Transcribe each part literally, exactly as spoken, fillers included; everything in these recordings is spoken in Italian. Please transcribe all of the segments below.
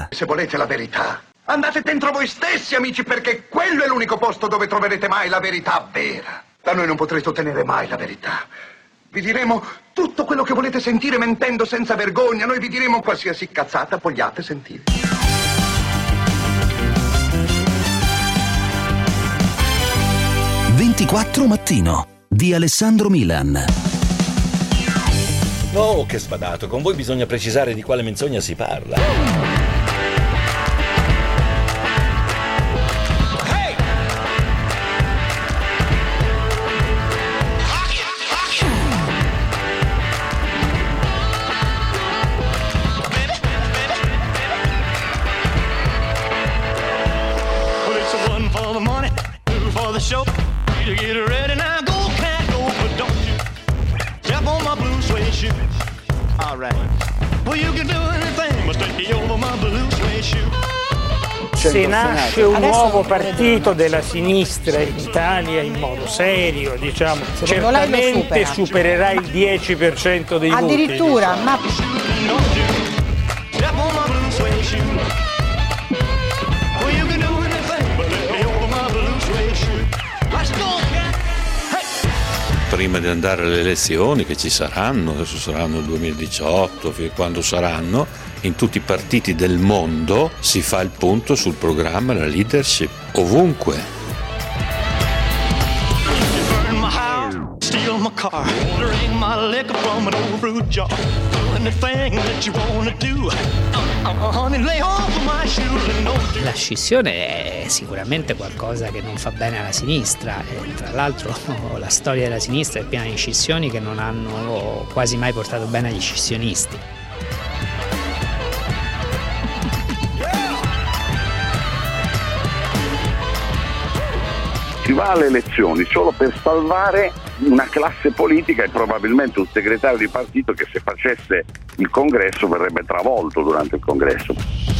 Milan. Se volete la verità, andate dentro voi stessi, amici, perché quello è l'unico posto dove troverete mai la verità vera. Da noi non potrete ottenere mai la verità. Vi diremo tutto quello che volete sentire mentendo senza vergogna. Noi vi diremo qualsiasi cazzata vogliate sentire. ventiquattro Mattino di Alessandro Milan. Oh, che sbadato, con voi bisogna precisare di quale menzogna si parla. Show. You get ready now, go, can't go, but don't you step on my blue suede shoe. All right. Well, you can do anything, but take over my blue suede shoe. Se nasce un nuovo partito della sinistra in Italia in modo serio, diciamo, certamente supererà il dieci per cento dei voti. Addirittura, ma prima di andare alle elezioni che ci saranno, adesso saranno il duemiladiciotto, quando saranno, in tutti i partiti del mondo si fa il punto sul programma e la leadership, ovunque. La scissione è sicuramente qualcosa che non fa bene alla sinistra e tra l'altro la storia della sinistra è piena di scissioni che non hanno quasi mai portato bene agli scissionisti. Si va alle elezioni solo per salvare una classe politica e probabilmente un segretario di partito che se facesse il congresso verrebbe travolto durante il congresso.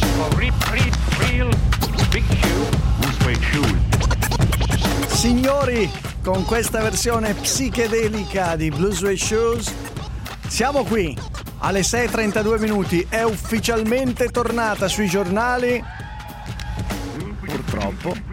Signori, con questa versione psichedelica di Blue Suede Shoes siamo qui alle sei e trentadue minuti, è ufficialmente tornata sui giornali, purtroppo,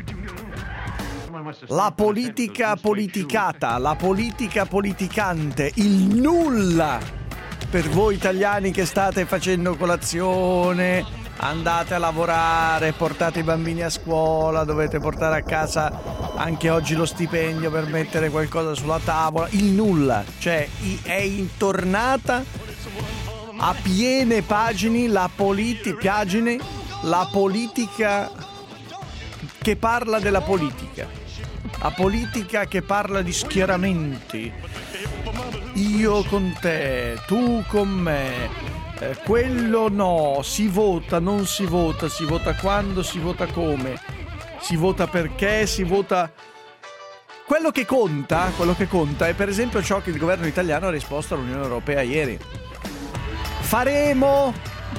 la politica politicata, la politica politicante, il nulla per voi italiani che state facendo colazione, andate a lavorare, portate i bambini a scuola, dovete portare a casa anche oggi lo stipendio per mettere qualcosa sulla tavola, il nulla, cioè è intornata a piene pagine la politi- pagine, la politica che parla della politica. La politica che parla di schieramenti, io con te, tu con me, eh, quello no, si vota, non si vota, si vota quando, si vota come, si vota perché, si vota... Quello che conta, quello che conta è per esempio ciò che il governo italiano ha risposto all'Unione Europea ieri. Faremo,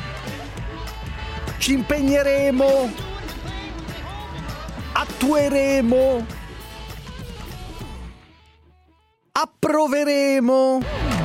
ci impegneremo, attueremo, approveremo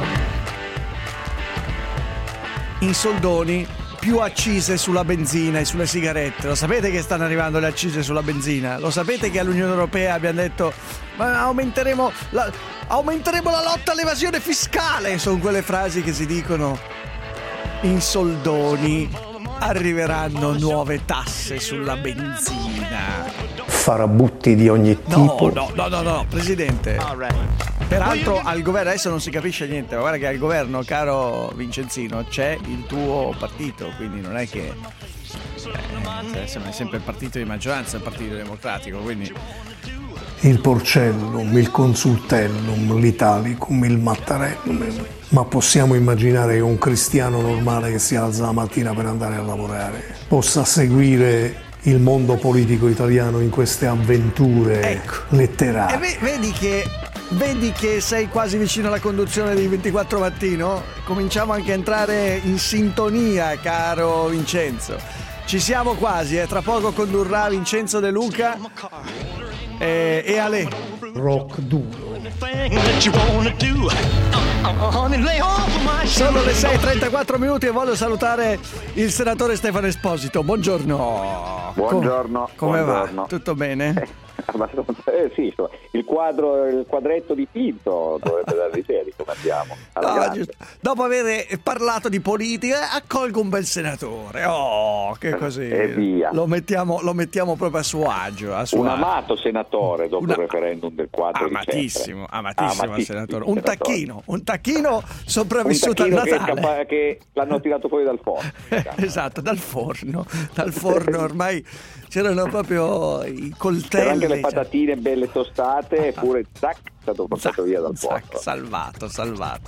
in soldoni più accise sulla benzina e sulle sigarette. Lo sapete che stanno arrivando le accise sulla benzina? Lo sapete che all'Unione Europea abbiamo detto ma aumenteremo la, aumenteremo la lotta all'evasione fiscale? Sono quelle frasi che si dicono in soldoni. Arriveranno nuove tasse sulla benzina, farabutti di ogni tipo. No, no, no, no, no, Presidente. Peraltro al governo adesso non si capisce niente, ma guarda che al governo, caro Vincenzino, c'è il tuo partito, quindi non è che eh, è sempre il partito di maggioranza, il partito democratico, quindi il Porcellum, il Consultellum, l'Italicum, il Mattarellum. Ma possiamo immaginare che un cristiano normale che si alza la mattina per andare a lavorare possa seguire il mondo politico italiano in queste avventure, ecco, letterarie? E vedi che vedi che sei quasi vicino alla conduzione di ventiquattro Mattino? Cominciamo anche a entrare in sintonia, caro Vincenzo. Ci siamo quasi, eh? Tra poco condurrà Vincenzo De Luca e, e Ale. Rock duro. Sono le sei e trentaquattro minuti e voglio salutare il senatore Stefano Esposito. Buongiorno. Buongiorno. Com- come buongiorno. va? Tutto bene? Eh, sì, il quadro, il quadretto dipinto dovrebbe dare l'idea di come andiamo. No, dopo aver parlato di politica, accolgo un bel senatore. Oh, che così. E via. Lo mettiamo, lo mettiamo proprio a suo agio. A suo un agio. amato senatore dopo Una... il referendum del quattro amatissimo, dicembre. amatissimo, amatissimo senatore. Un tacchino, un tacchino sopravvissuto un tacchino al Natale. Che, capa- che l'hanno tirato fuori dal forno. Esatto, dal forno. Dal forno ormai c'erano proprio i coltelli. C'erano anche le patatine belle tostate, eppure zac, è stato portato via dal forno. Salvato, salvato.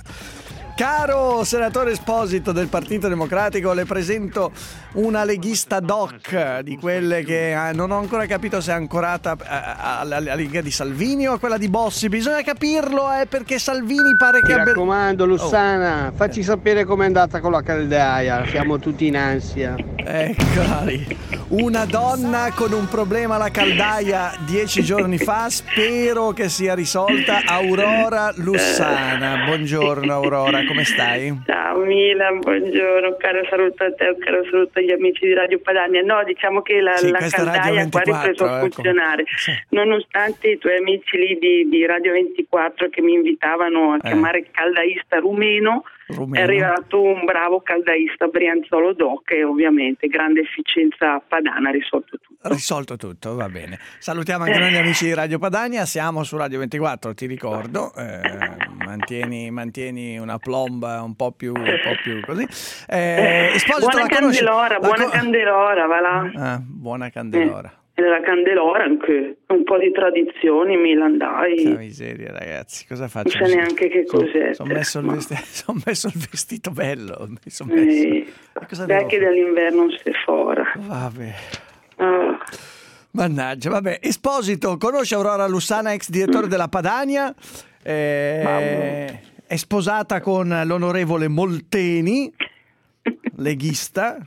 Caro senatore Esposito del Partito Democratico, le presento una leghista doc di quelle che eh, non ho ancora capito se è ancorata alla, alla Lega di Salvini o a quella di Bossi. Bisogna capirlo, eh, perché Salvini pare che Mi abbia... raccomando, Lussana, oh. facci sapere com'è andata con la caldaia, siamo tutti in ansia. Eccola lì. Una donna con un problema alla caldaia dieci giorni fa, spero che sia risolta. Aurora Lussana. Buongiorno Aurora, come stai? Ciao Milan, buongiorno, caro saluto a te, caro saluto agli amici di Radio Padania. No, diciamo che la, sì, la caldaia qua ha ripreso a funzionare, ecco. Sì. Nonostante i tuoi amici lì di, di Radio ventiquattro che mi invitavano a eh. chiamare caldaista rumeno, rumeno, è arrivato un bravo caldaista Brianzolo Doc e ovviamente grande efficienza padana, ha risolto tutto. Risolto tutto, va bene. Salutiamo anche noi gli amici di Radio Padania, siamo su Radio ventiquattro, ti ricordo, eh, mantieni, mantieni una plomba un po' più, un po' più così. Eh, buona Candelora, buona co- Candelora, va là. Ah, buona Candelora. Eh. La Candelora anche un po' di tradizioni, Milan, dai. Che miseria, ragazzi, cosa faccio? Non so neanche che cos'è. Sono messo, ma... son messo il vestito bello. Mi son messo. Eh, Dai che dall'inverno non si fora. Vabbè. Oh. Mannaggia, vabbè. Esposito, conosce Aurora Lussana, ex direttore mm. della Padania. Eh, è sposata con l'onorevole Molteni, leghista.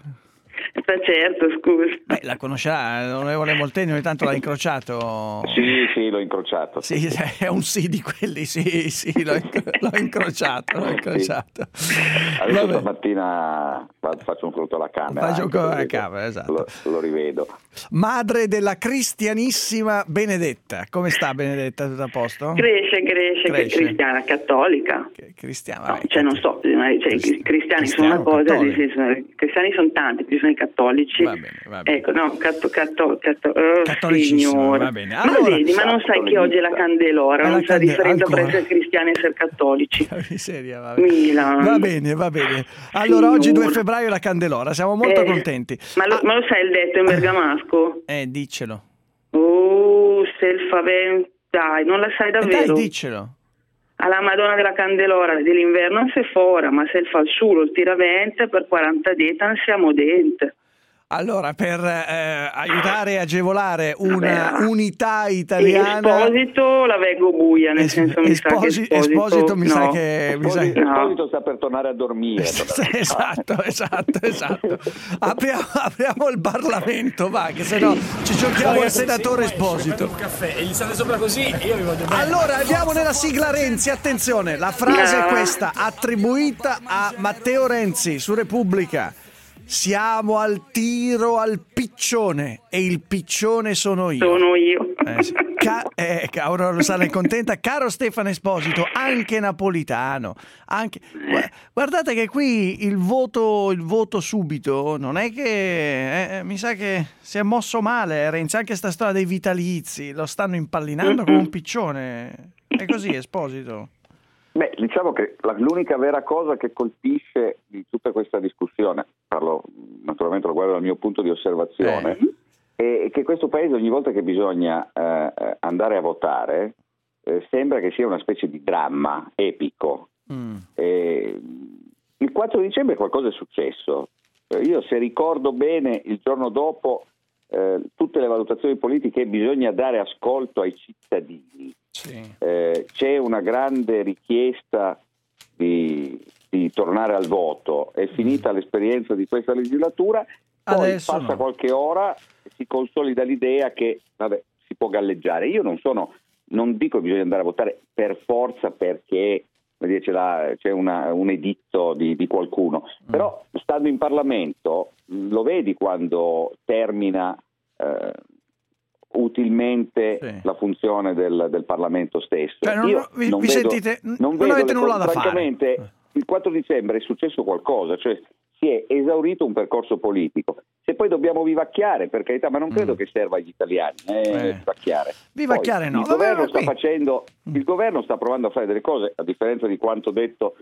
Certo, scusa. Beh, la conoscerà, l'onorevole Molteni ogni tanto l'ha incrociato. Sì, sì, l'ho incrociato. Sì, è un sì di quelli, sì, sì, l'ho, inc- l'ho incrociato, l'ho incrociato. Sì. Adesso Vabbè. stamattina faccio un conto alla Camera. Faccio un conto alla Camera, esatto. Lo, lo rivedo. Madre della cristianissima Benedetta. Come sta Benedetta? Tutto a posto? Cresce, cresce, cresce. Che cristiana, cattolica. Che cristiana, no, cioè non so, cioè, i cristiani sono una cosa, nel senso, i cristiani sono tanti, ci sono i cattolici. Va bene, va bene. Ecco, no, catto, catto, catto, oh, cattolicissimo, va bene. Allora, ma vedi, ma non sai che oggi è la Candelora, non sa differenza tra essere cristiani e essere cattolici. Miseria, va bene. Milan. Va bene, va bene. Allora, Signora. Oggi due febbraio è la Candelora, siamo molto eh, contenti. Ma lo, ah. ma lo sai il detto in bergamasco? Eh, diccelo. Oh, se il favent... Dai, non la sai davvero? Eh dai, diccelo. Alla Madonna della Candelora dell'inverno non si fora, ma se il falsulo il tiravente per quaranta detan siamo dente. Allora, per eh, aiutare e agevolare una Vabbè, unità italiana... Esposito la vengo buia, nel es- senso mi esposi- sa che Esposito... Esposito mi no. sa che... Esposito, mi sa... Esposito sta per tornare a dormire. esatto, esatto, esatto. Apriamo, apriamo il Parlamento, va, che se no ci giochiamo il senatore Esposito. Un caffè e gli state sopra così, io vi voglio bene. Allora, andiamo nella sigla Renzi, attenzione, la frase no. è questa, attribuita a Matteo Renzi su Repubblica. Siamo al tiro al piccione e il piccione sono io. Sono io. Eh, sì. Ca- eh, Aurora Lussana è contenta. Caro Stefano Esposito, anche napolitano. Anche... Guardate che qui il voto, il voto subito non è che... Eh, mi sa che si è mosso male Renzi. Anche sta storia dei vitalizi lo stanno impallinando come un piccione. È così, Esposito? Beh, diciamo che la, l'unica vera cosa che colpisce di tutta questa discussione, parlo naturalmente lo guardo dal mio punto di osservazione, eh. è che questo paese ogni volta che bisogna eh, andare a votare eh, sembra che sia una specie di dramma epico. Mm. Eh, il quattro dicembre qualcosa è successo. Eh, io se ricordo bene il giorno dopo eh, tutte le valutazioni politiche bisogna dare ascolto ai cittadini. Sì. Eh, c'è una grande richiesta di, di tornare al voto, è finita l'esperienza di questa legislatura, poi Adesso passa no. qualche ora e si consolida l'idea che vabbè, si può galleggiare. Io non sono non dico che bisogna andare a votare per forza perché c'è, la, c'è una, un editto di, di qualcuno, mm. però stando in Parlamento lo vedi quando termina eh, utilmente sì. la funzione del, del Parlamento stesso. Cioè, non, Io vi, non vi vedo, sentite, non, non vedo avete le, nulla da francamente, fare. Il quattro dicembre è successo qualcosa, cioè si è esaurito un percorso politico. Se poi dobbiamo vivacchiare, per carità, ma non credo mm. che serva agli italiani eh, eh. vivacchiare. Vivacchiare poi, no. Il governo sta qui. facendo, il governo sta provando a fare delle cose, a differenza di quanto detto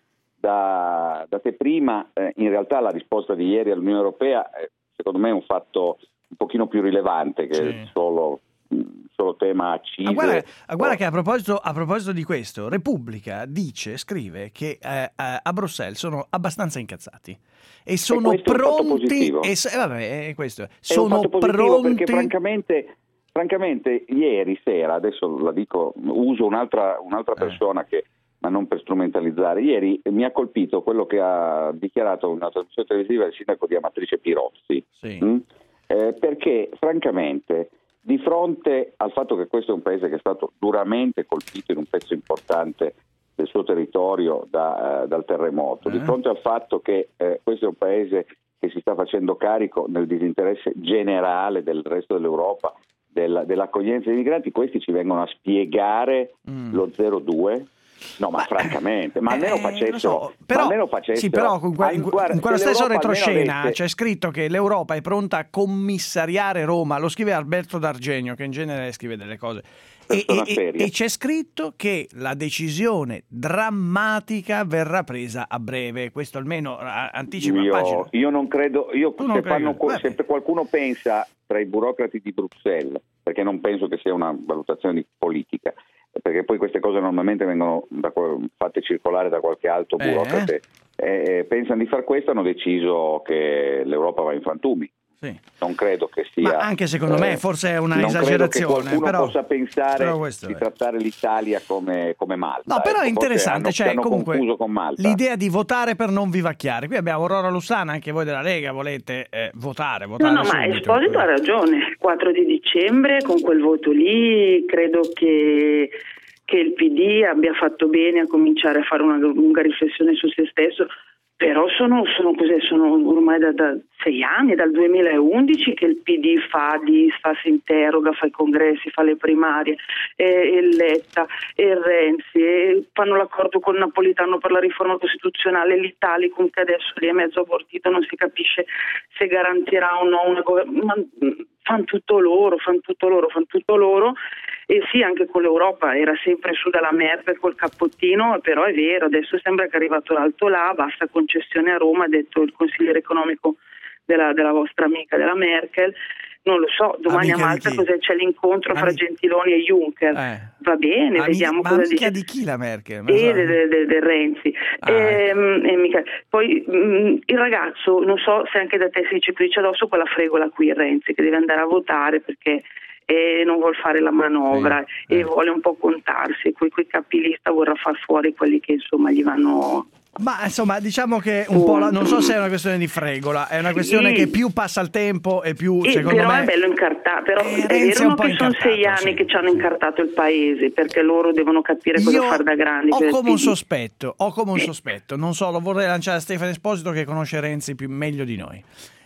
da, da te prima, eh, in realtà la risposta di ieri all'Unione Europea eh, secondo me è un fatto un pochino più rilevante che sì. solo solo tema accise. Ah, guarda, guarda che a proposito, a proposito di questo, Repubblica dice, scrive che eh, a Bruxelles sono abbastanza incazzati e sono e pronti e, eh, vabbè, è questo, è sono un fatto pronti perché francamente francamente ieri sera, adesso la dico, uso un'altra un'altra eh. persona che ma non per strumentalizzare, ieri mi ha colpito quello che ha dichiarato una trasmissione televisiva il sindaco di Amatrice Pirozzi, sì. mh? Eh, perché francamente di fronte al fatto che questo è un paese che è stato duramente colpito in un pezzo importante del suo territorio da, uh, dal terremoto, eh. di fronte al fatto che eh, questo è un paese che si sta facendo carico nel disinteresse generale del resto dell'Europa del, dell'accoglienza dei migranti, questi ci vengono a spiegare mm. lo zero due. No, ma, ma francamente, ma almeno facessero, eh, so, però, almeno facessero sì, però in, que- in, guarda, in quello stesso retroscena avesse... c'è scritto che l'Europa è pronta a commissariare Roma, lo scrive Alberto D'Argenio, che in genere scrive delle cose, e, e, e c'è scritto che la decisione drammatica verrà presa a breve, questo almeno anticipa io, la pagina. Io non credo, io tu se, non fanno, credi, se qualcuno pensa tra i burocrati di Bruxelles, perché non penso che sia una valutazione politica, perché poi queste cose normalmente vengono da, fatte circolare da qualche alto burocrate, eh. Eh, pensano di far questo, hanno deciso che l'Europa va in frantumi. Sì. Non credo che sia. Ma anche secondo eh, me forse è una non esagerazione. Credo che qualcuno però, possa pensare di è. trattare l'Italia come, come Malta. No, però ecco, è interessante, hanno, cioè, comunque con Malta. l'idea di votare per non vivacchiare. Qui abbiamo Aurora Lussana, anche voi della Lega volete eh, votare, votare. No, no, ma Esposito ha ragione. Il quattro di dicembre con quel voto lì credo che che il P D abbia fatto bene a cominciare a fare una lunga riflessione su se stesso, però sono, sono, cos'è, sono ormai da, da sei anni, dal duemilaundici che il P D fa, disfa, si interroga, fa i congressi, fa le primarie, e, e Letta e Renzi, e fanno l'accordo con Napolitano per la riforma costituzionale, l'Italicum che adesso lì è mezzo abortito, non si capisce se garantirà o no una governazione, fanno tutto loro, fanno tutto loro, fanno tutto loro. E sì, anche con l'Europa era sempre su dalla Merkel col cappottino, però è vero, adesso sembra che è arrivato l'alto là, basta concessione a Roma, ha detto il consigliere economico della, della vostra amica, della Merkel. Non lo so, domani amica a Malta cos'è? C'è l'incontro Ami... fra Gentiloni e Juncker. Eh. Va bene, Ami... ma vediamo cosa amica dice. Di chi la Merkel? E so. del de, de Renzi. Ah, e, ecco. e mica... Poi mh, il ragazzo, non so se anche da te si ci dice addosso quella fregola qui, il Renzi, che deve andare a votare perché e non vuol fare la manovra sì, e eh. vuole un po' contarsi, quei, quei capilista vorrà far fuori quelli che insomma gli vanno. Ma insomma diciamo che un po' la, non so se è una questione di fregola, è una questione sì. che più passa il tempo e più sì, secondo però me è bello incartato, però eh, è vero che sono sei anni sì. che ci hanno incartato il paese, perché loro devono capire cosa Io fare da grandi. Ho come un sospetto, ho come un sospetto, non so, lo vorrei lanciare a Stefano Esposito che conosce Renzi più meglio di noi.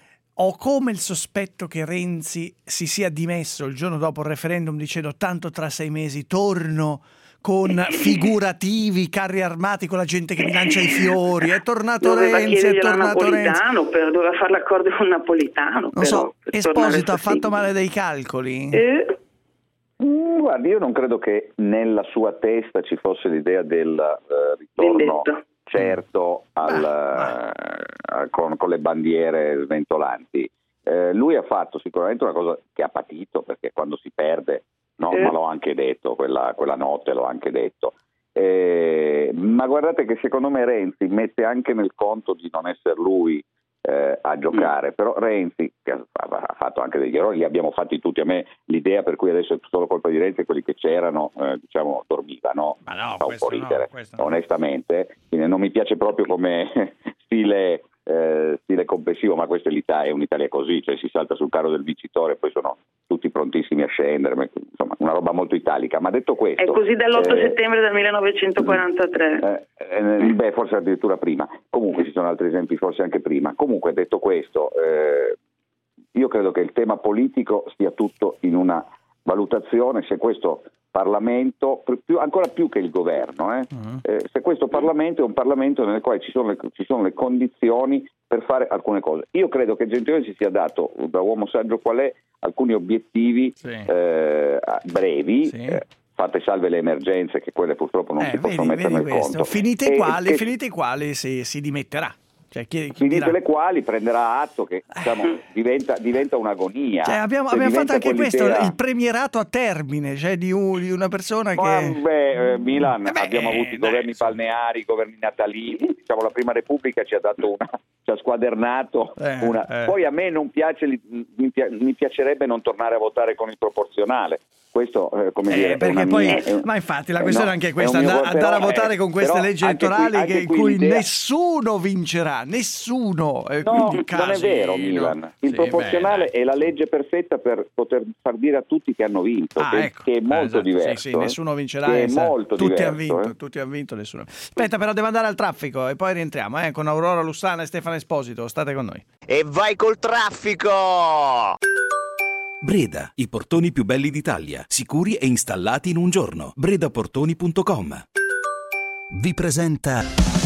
Ho come il sospetto che Renzi si sia dimesso il giorno dopo il referendum dicendo tanto tra sei mesi torno con figurativi, carri armati con la gente che mi lancia i fiori, è tornato doveva Renzi, è tornato Napolitano, Renzi. Per, doveva fare l'accordo con Napolitano. Non però, so, Esposito ha fatto male dei calcoli? Eh? Mm, guardi, io non credo che nella sua testa ci fosse l'idea del uh, ritorno Vendetta. certo al, ah, uh, con, con le bandiere sventolanti. Eh, lui ha fatto sicuramente una cosa che ha patito, perché quando si perde, no, eh. ma l'ho anche detto, quella, quella notte l'ho anche detto. Eh, ma guardate che secondo me Renzi mette anche nel conto di non essere lui eh, a giocare, mm. però Renzi che ha, ha fatto anche degli errori, li abbiamo fatti tutti. A me l'idea per cui adesso è solo colpa di Renzi e quelli che c'erano eh, diciamo dormivano, ma no, fa un po' ridere no, onestamente, quindi non mi piace proprio come stile eh, stile complessivo, ma questa è l'Italia, è un'Italia così, cioè si salta sul carro del vincitore e poi sono tutti prontissimi a scendere, ma, insomma una roba molto italica. Ma detto questo, è così dall'otto eh, settembre del millenovecentoquarantatré. Eh, eh, beh, forse addirittura prima. Comunque ci sono altri esempi, forse anche prima. Comunque, detto questo, eh, io credo che il tema politico stia tutto in una valutazione, se questo Parlamento, più, ancora più che il governo, eh, uh-huh. eh, se questo Parlamento è un Parlamento nel quale ci sono, le, ci sono le condizioni per fare alcune cose. Io credo che Gentiloni si sia dato, da uomo saggio qual è, alcuni obiettivi sì. eh, brevi, sì. eh, fatte salve le emergenze, che quelle purtroppo non eh, si possono vedi, mettere vedi nel questo. conto. Finite i e, quali, e, finite i quali si, si dimetterà. Cioè, chi, chi finite dirà? le quali prenderà atto che diciamo, diventa, diventa un'agonia. Cioè, abbiamo abbiamo fatto anche questo, il premierato a termine, cioè di, un, di una persona Ma, che... Beh, eh, Milan, eh beh, abbiamo avuto i dai, governi balneari, i governi natalini, diciamo la Prima Repubblica ci ha dato una, ci ha squadernato eh, una. Eh. Poi a me non piace, mi, mi piacerebbe non tornare a votare con il proporzionale. Questo, eh, come eh, dire, perché è una poi, mia, è un, ma infatti la eh, questione no, è anche questa, andare, però, andare a votare eh, con queste però leggi anche elettorali qui, anche che, in qui cui l'idea... nessuno vincerà, nessuno. E no, quindi non è vero, Milan. Il sì, proporzionale beh, è la legge perfetta per poter far dire a tutti che hanno vinto, ah, che, ecco. che è molto ah, esatto. diverso. Sì, sì, nessuno vincerà. Che è esatto. molto tutti diverso, hanno vinto, eh. tutti hanno vinto, nessuno. Aspetta, però devo andare al traffico e poi rientriamo eh, con Aurora Lussana e Stefano Esposito. State con noi. E vai col traffico! Breda, i portoni più belli d'Italia, sicuri e installati in un giorno. bredaportoni punto com vi presenta.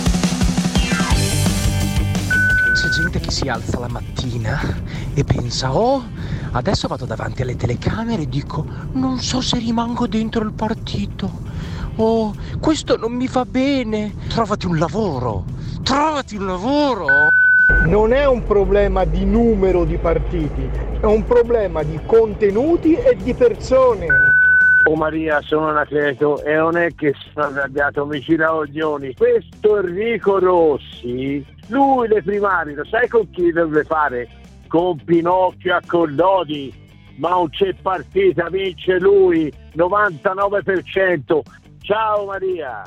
C'è gente che si alza la mattina e pensa: oh, adesso vado davanti alle telecamere e dico: non so se rimango dentro il partito. Oh, questo non mi va bene. Trovati un lavoro, trovati un lavoro. Non è un problema di numero di partiti, è un problema di contenuti e di persone. Oh Maria, sono Anacleto e non è che sono arrabbiato, mi ci ragioni. Questo Enrico Rossi, lui le primarie, lo sai con chi deve fare? Con Pinocchio a Collodi, ma non c'è partita, vince lui, novantanove per cento. Ciao Maria!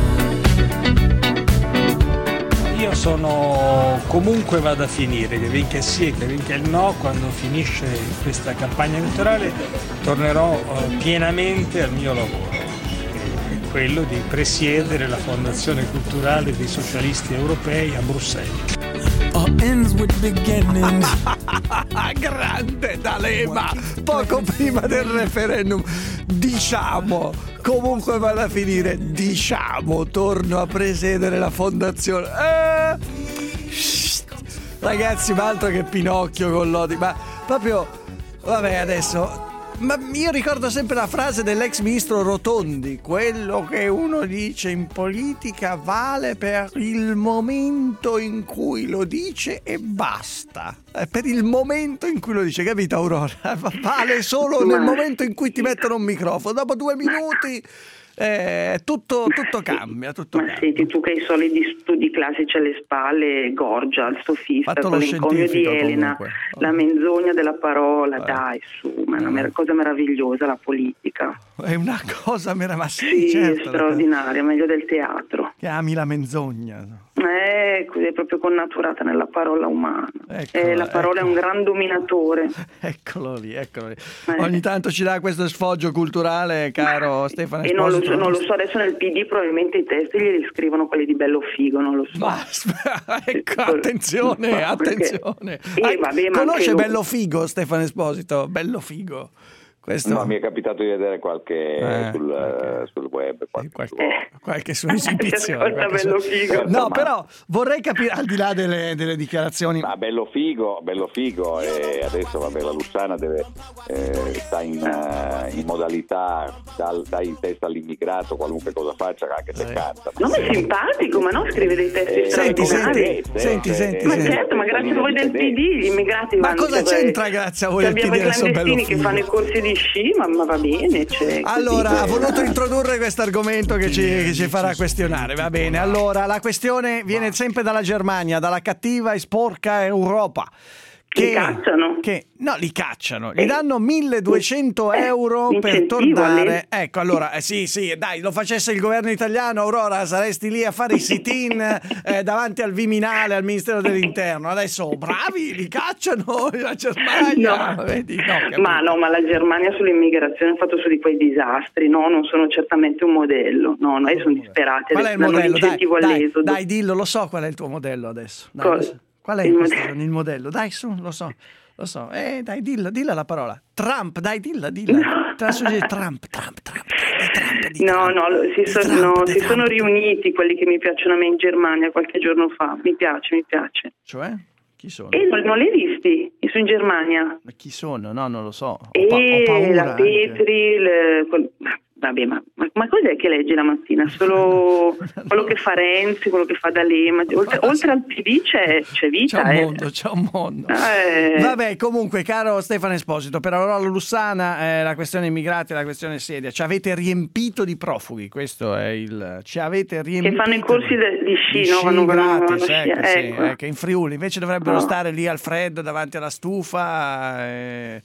Io sono comunque vado a finire, che vinca il sì, che vinca il no, quando finisce questa campagna elettorale tornerò pienamente al mio lavoro, quello di presiedere la Fondazione Culturale dei Socialisti Europei a Bruxelles. Grande D'Alema, poco prima del referendum, diciamo, comunque vado a finire, diciamo, torno a presiedere la fondazione. Eh, ragazzi, ma altro che Pinocchio con Lodi, ma proprio, vabbè adesso... Ma io ricordo sempre la frase dell'ex ministro Rotondi: quello che uno dice in politica vale per il momento in cui lo dice e basta. Eh, per il momento in cui lo dice, capito Aurora? Vale solo nel momento in cui ti mettono un microfono. Dopo due minuti eh, tutto, tutto cambia. Tutto Ma cambia. senti, tu che hai i soliti studi classici alle spalle, Gorgia, il sofista, con l'encomio di Elena, comunque. La menzogna della parola, eh. dai su, ma è una mer- cosa meravigliosa la politica. È una cosa meravigliosa, sì, certo, è straordinaria, meglio del teatro. Che ami la menzogna. Eh, è proprio connaturata nella parola umana. Eccola, eh, la parola ecco. È un gran dominatore. Eccolo lì, eccolo lì. Eh. Ogni tanto ci dà questo sfoggio culturale, caro Stefano Esposito. E non lo, so, non lo so, adesso nel P D probabilmente i testi glieli scrivono quelli di Bello Figo, non lo so. Ma ecco, attenzione, ma attenzione. Eh, vabbè, ma conosce Bello Figo, Stefano Esposito? Bello Figo. Questo... No, mi è capitato di vedere qualche eh, sul, okay. sul web qualche, qualche, qualche sua esibizione. Qualche bello figo. No, però vorrei capire, al di là delle, delle dichiarazioni. Ma bello figo, bello figo. E adesso vabbè, la Lussana deve eh, sta in, uh, in modalità dal, dai in testa all'immigrato, qualunque cosa faccia, anche se eh. canta. No, ma è simpatico, ma non scrive dei testi eh, senti, senti, senti, senti, ma senti. certo, ma grazie a voi del P D gli immigrati ma vanno. Ma cosa c'entra grazie a voi del P D? Abbiamo i clandestini che fanno i corsi di sci, ma, ma va bene. Cioè, allora, così, ha voluto introdurre questo argomento che ci, che ci farà questionare, va bene. Allora, la questione viene sempre dalla Germania, dalla cattiva e sporca Europa, che, li cacciano. Che, no, li cacciano, gli danno milleduecento euro eh, per tornare. Ecco, allora, eh, sì, sì, dai, lo facesse il governo italiano, Aurora, saresti lì a fare i sit-in eh, davanti al Viminale, al Ministero dell'Interno. Adesso, bravi, li cacciano la Germania. No. Vedi? No, ma no, ma la Germania sull'immigrazione ha fatto su di quei disastri, no, non sono certamente un modello, no, noi sono disperati. Qual è il modello? Dai, dai, dai, dillo, lo so qual è il tuo modello adesso. Dai, adesso. Qual è il, modello? il modello? Dai, su, lo so. Lo so, eh, dai, dilla, dilla la parola. Trump, dai, dilla, dilla. No. Trump, Trump, Trump, Trump, Trump di No, Trump, no, si, so, Trump, no, si sono riuniti quelli che mi piacciono a me in Germania qualche giorno fa. Mi piace, mi piace. Cioè? Chi sono? Eh, non, non li hai visti? Io sono in Germania. Ma chi sono? No, non lo so. Ho, e pa- ho paura la Petri, le, quel, vabbè, ma, ma, ma cos'è che leggi la mattina? Solo quello che fa Renzi, quello che fa D'Alema. Oltre, oltre al P D c'è, c'è vita. C'è un eh. mondo, c'è un mondo. Eh. Vabbè, comunque, caro Stefano Esposito, per Aurora Lussana eh, la questione immigrati è la questione seria. Ci avete riempito di profughi, questo è il... Ci avete riempito... Che fanno i corsi de, di sci, di no? sci Vanno, gratis, vanno, ecco, vanno sì, ecco. ecco, in Friuli. Invece dovrebbero no. stare lì al freddo davanti alla stufa... Eh...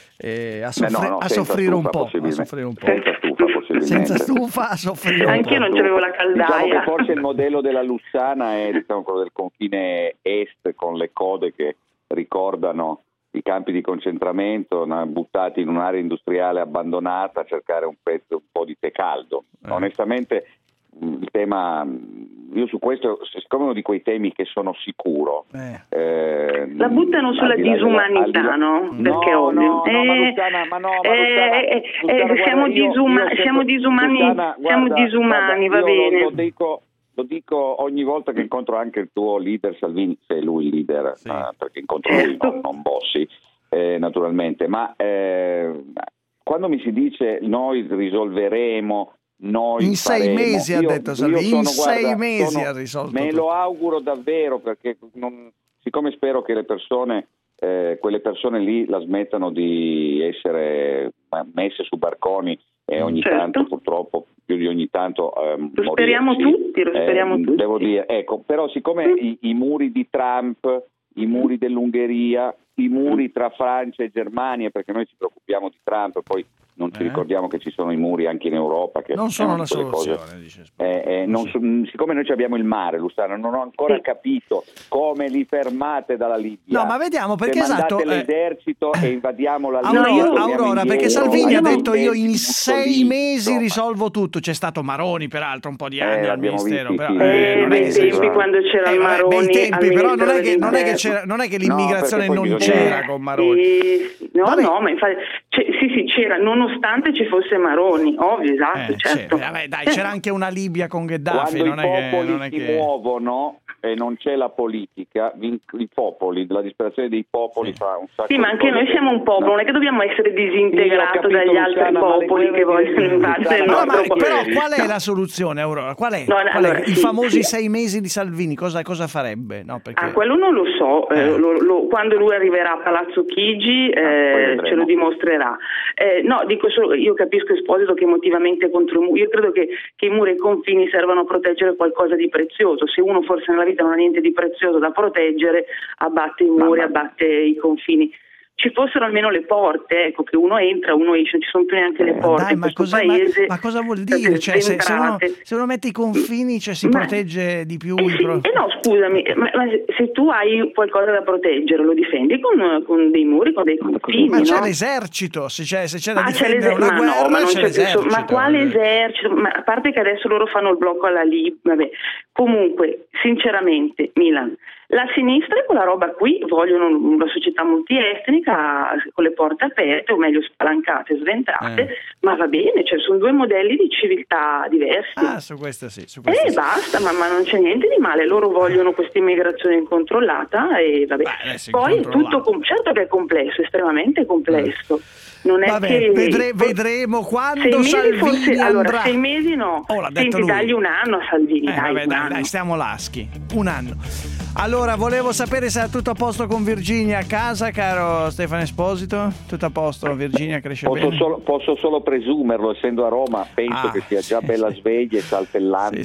Eh, a, soffri- Beh, no, no, a soffrire un po', a soffrire un po'. Senza stufa, possibilmente. Senza stufa, a soffrire un po'. Anch'io non c'avevo la caldaia. Diciamo che forse il modello della Lussana è diciamo, quello del confine est, con le code che ricordano i campi di concentramento, no, buttati in un'area industriale abbandonata a cercare un pezzo, un po' di tè caldo. Eh. Onestamente il tema, io su questo, siccome è uno di quei temi che sono sicuro, eh. Eh, la buttano sulla disumanità, della, no? Perché no, ovvio. No, eh, no, ma Luciana, ma no, ma Luciana, eh, Luciana, eh, guarda, siamo, io, disuma- io siamo disumani, Luciana, siamo guarda, disumani, guarda, va bene. Lo, lo, dico, lo dico ogni volta che incontro anche il tuo leader Salvini, se è lui il leader, sì. eh, perché incontro lui, certo. non, non Bossi, eh, naturalmente, ma eh, quando mi si dice noi risolveremo Noi in sei faremo. mesi io, ha detto Salvini, in sono, sei guarda, mesi sono, ha risolto me tutto. Lo auguro davvero, perché non, siccome spero che le persone eh, quelle persone lì la smettano di essere messe su barconi e ogni certo. tanto purtroppo più di ogni tanto ehm, lo speriamo morirsi. tutti lo speriamo eh, tutti devo dire, ecco, però siccome mm. i, i muri di Trump, i muri dell'Ungheria, i muri tra Francia e Germania, perché noi ci preoccupiamo di Trump e poi non ci eh. ricordiamo che ci sono i muri anche in Europa che non sono la soluzione cose, dice eh, eh, non so, siccome noi abbiamo il mare, Luciano, non ho ancora sì. capito come li fermate dalla Libia. No, ma vediamo, perché se esatto mandate l'esercito eh, e invadiamo la Libia. Aurora, Aurora perché Salvini ha detto io in sei mesi insomma. risolvo tutto. C'è stato Maroni peraltro un po' di anni eh, al ministero, visti, però, sì, eh, eh, non bei è tempi che quando c'era eh, Maroni bei tempi, però non è, che, non, è che c'era, non è che l'immigrazione no, non bisogna... c'era con Maroni. Eh, no, Vabbè. no, ma infatti sì, sì, c'era, nonostante ci fosse Maroni, ovvio, esatto, eh, certo. Sì, vabbè, dai, c'era anche una Libia con Gheddafi, quando non i è popoli che, non è si che... muovono e non c'è la politica, i popoli, la disperazione dei popoli sì. fa un sacco sì, ma anche noi siamo un popolo, no. non è che dobbiamo essere disintegrati sì, dagli altri Luciana, popoli che vogliono invadere il nostro no, popolo. Però qual è no. la soluzione, Aurora? Qual è? No, qual allora, è? sì, I famosi sì. sei mesi di Salvini, cosa, cosa farebbe? No, perché... Ah, quello non lo so, eh. Eh, lo, lo, quando lui arriverà a Palazzo Chigi eh, ah, ce lo dimostrerà. Eh, no, dico solo, io capisco Esposito che emotivamente contro i muri, io credo che, che i muri e i confini servano a proteggere qualcosa di prezioso. Se uno forse nella vita non ha niente di prezioso da proteggere, abbatte i muri, abbatte i confini. Ci fossero almeno le porte, ecco, che uno entra, uno esce, non ci sono più neanche le porte. Dai, ma, cosa, paese, ma, ma cosa vuol dire? Cioè, se, se, uno, se uno mette i confini, cioè si ma, protegge di più? Eh, i sì, pro... eh no, scusami, ma, ma se tu hai qualcosa da proteggere, lo difendi con, con dei muri, con dei confini. Ma c'è no? l'esercito, se c'è, se c'è da ah, difendere c'è una ma guerra, no, ma non c'è c'è l'esercito. Ma quale esercito? Ma a parte che adesso loro fanno il blocco alla Libia, vabbè. Comunque, sinceramente, Milan, la sinistra e quella roba qui vogliono una società multietnica con le porte aperte, o meglio spalancate, sventrate, eh. ma va bene, cioè sono due modelli di civiltà diversi. Ah, su questo sì. Su questo eh, sì. basta, ma, ma non c'è niente di male, loro vogliono questa immigrazione incontrollata e vabbè. Beh, poi è tutto, certo che è complesso, estremamente complesso. Eh. Non è Vabbè, che vedre, vedremo quando sei mesi Salvini forse, andrà. Allora, sei mesi no. Oh, Senti, dagli un anno a Salvini. Eh, dai, vabbè, dai, dai, stiamo laschi. Un anno. Allora, volevo sapere se è tutto a posto con Virginia a casa, caro Stefano Esposito. Tutto a posto, Virginia cresce posso bene? Solo, posso solo presumerlo, essendo a Roma, penso ah, che sia già sì, bella sì. sveglia e saltellante. Sì, sì.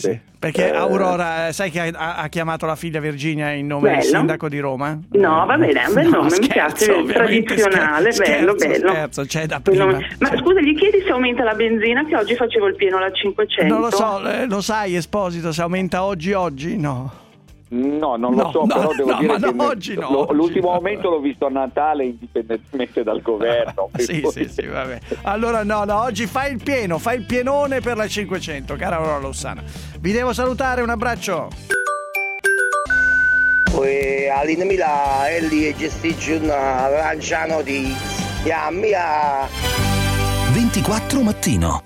Perché eh, Aurora, sai che ha, ha chiamato la figlia Virginia in nome bello. del sindaco di Roma? No, va bene, è un bel No, nome, scherzo, mi piace, ovviamente, tradizionale, scherzo, bello, scherzo, bello. Scherzo, c'è da Quel prima. nome- Ma scusa, gli chiedi se aumenta la benzina, che oggi facevo il pieno alla cinquecento? Non lo so, eh, lo sai Esposito, se aumenta oggi oggi? No. No, non lo No, so, no, però devo no, dire ma che no, ne- oggi no, lo- oggi l'ultimo no. aumento l'ho visto a Natale indipendentemente dal governo. Sì, sì, sì, vabbè. Allora no, no, oggi fai il pieno, fai il pienone per la cinquecento, cara Aurora Lossana. Vi devo salutare, un abbraccio. Poi all'inizio è lì e gestisce una lancia notizia mia. ventiquattro mattino.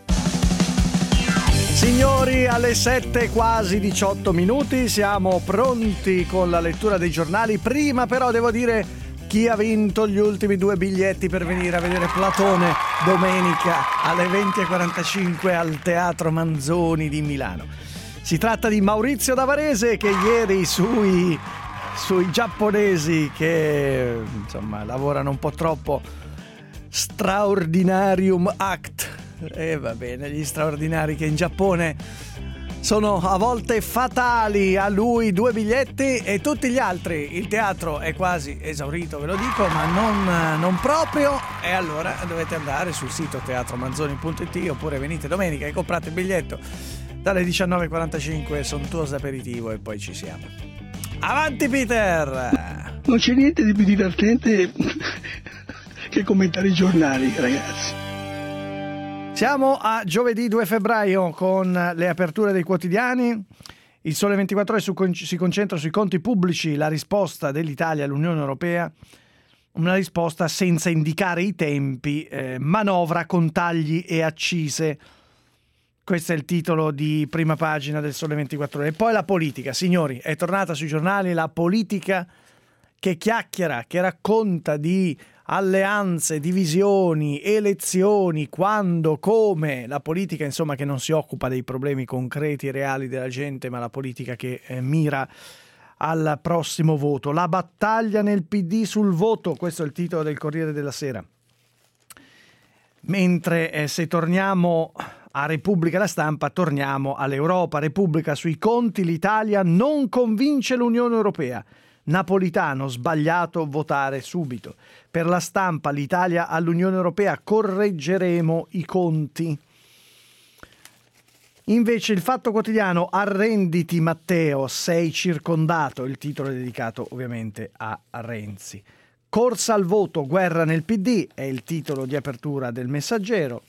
Signori, alle sette quasi diciotto minuti siamo pronti con la lettura dei giornali. Prima però devo dire chi ha vinto gli ultimi due biglietti per venire a vedere Platone domenica alle venti e quarantacinque al Teatro Manzoni di Milano. Si tratta di Maurizio Davarese, che ieri sui, sui giapponesi che insomma lavorano un po' troppo, Straordinarium Act. E eh, va bene, gli straordinari che in Giappone sono a volte fatali. A lui due biglietti e tutti gli altri. Il teatro è quasi esaurito, ve lo dico, ma non, non proprio. E allora dovete andare sul sito teatro manzoni punto it oppure venite domenica e comprate il biglietto dalle diciannove e quarantacinque, sontuoso aperitivo e poi ci siamo. Avanti Peter! Non c'è niente di più divertente che commentare i giornali, ragazzi. Siamo a giovedì due febbraio con le aperture dei quotidiani. Il Sole ventiquattro Ore su, si concentra sui conti pubblici, la risposta dell'Italia all'Unione Europea, una risposta senza indicare i tempi, eh, manovra con tagli e accise. Questo è il titolo di prima pagina del Sole ventiquattro Ore. E poi la politica, signori, è tornata sui giornali la politica che chiacchiera, che racconta di alleanze, divisioni, elezioni, quando, come, la politica insomma che non si occupa dei problemi concreti e reali della gente, ma la politica che eh, mira al prossimo voto. La battaglia nel P D sul voto, questo è il titolo del Corriere della Sera. Mentre eh, se torniamo a Repubblica La Stampa, torniamo all'Europa. Repubblica sui conti, l'Italia non convince l'Unione Europea. Napolitano, sbagliato votare subito. Per La Stampa, l'Italia all'Unione Europea, correggeremo i conti. Invece il Fatto Quotidiano, arrenditi Matteo, sei circondato, il titolo è dedicato ovviamente a Renzi. Corsa al voto, guerra nel P D, è il titolo di apertura del Messaggero.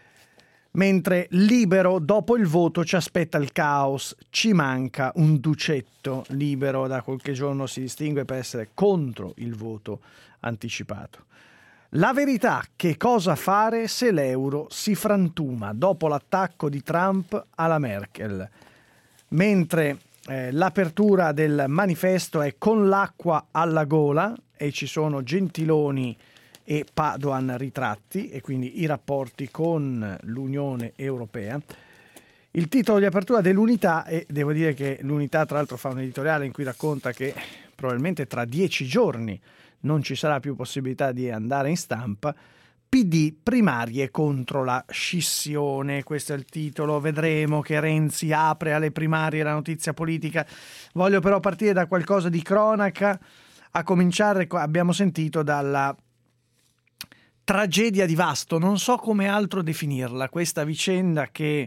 Mentre Libero, dopo il voto ci aspetta il caos, ci manca un Ducetto. Libero da qualche giorno si distingue per essere contro il voto anticipato. La Verità, che cosa fare se l'euro si frantuma dopo l'attacco di Trump alla Merkel. Mentre eh, l'apertura del Manifesto è con l'acqua alla gola e ci sono Gentiloni e Padoan ritratti e quindi i rapporti con l'Unione Europea. Il titolo di apertura dell'Unità, e devo dire che l'Unità tra l'altro fa un editoriale in cui racconta che probabilmente tra dieci giorni non ci sarà più possibilità di andare in stampa. P D primarie contro la scissione, questo è il titolo. Vedremo che Renzi apre alle primarie la notizia politica. Voglio però partire da qualcosa di cronaca, a cominciare, abbiamo sentito, dalla tragedia di Vasto, non so come altro definirla, questa vicenda che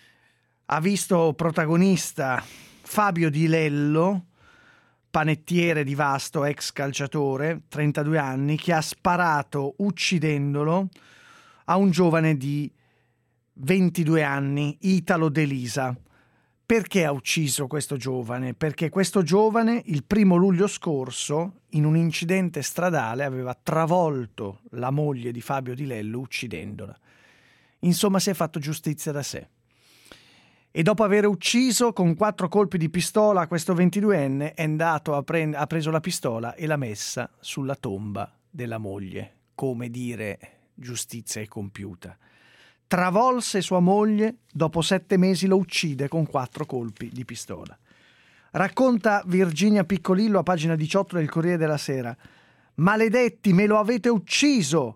ha visto protagonista Fabio Di Lello, panettiere di Vasto, ex calciatore, trentadue anni, che ha sparato uccidendolo a un giovane di ventidue anni, Italo De Lisa. Perché ha ucciso questo giovane? Perché questo giovane il primo luglio scorso, in un incidente stradale, aveva travolto la moglie di Fabio Di Lello uccidendola. Insomma, si è fatto giustizia da sé. E dopo aver ucciso con quattro colpi di pistola questo ventiduenne, è andato a prend- ha preso la pistola e l'ha messa sulla tomba della moglie. Come dire, giustizia è compiuta. Travolse sua moglie, dopo sette mesi lo uccide con quattro colpi di pistola. Racconta Virginia Piccolillo a pagina diciotto del Corriere della Sera. Maledetti, me lo avete ucciso!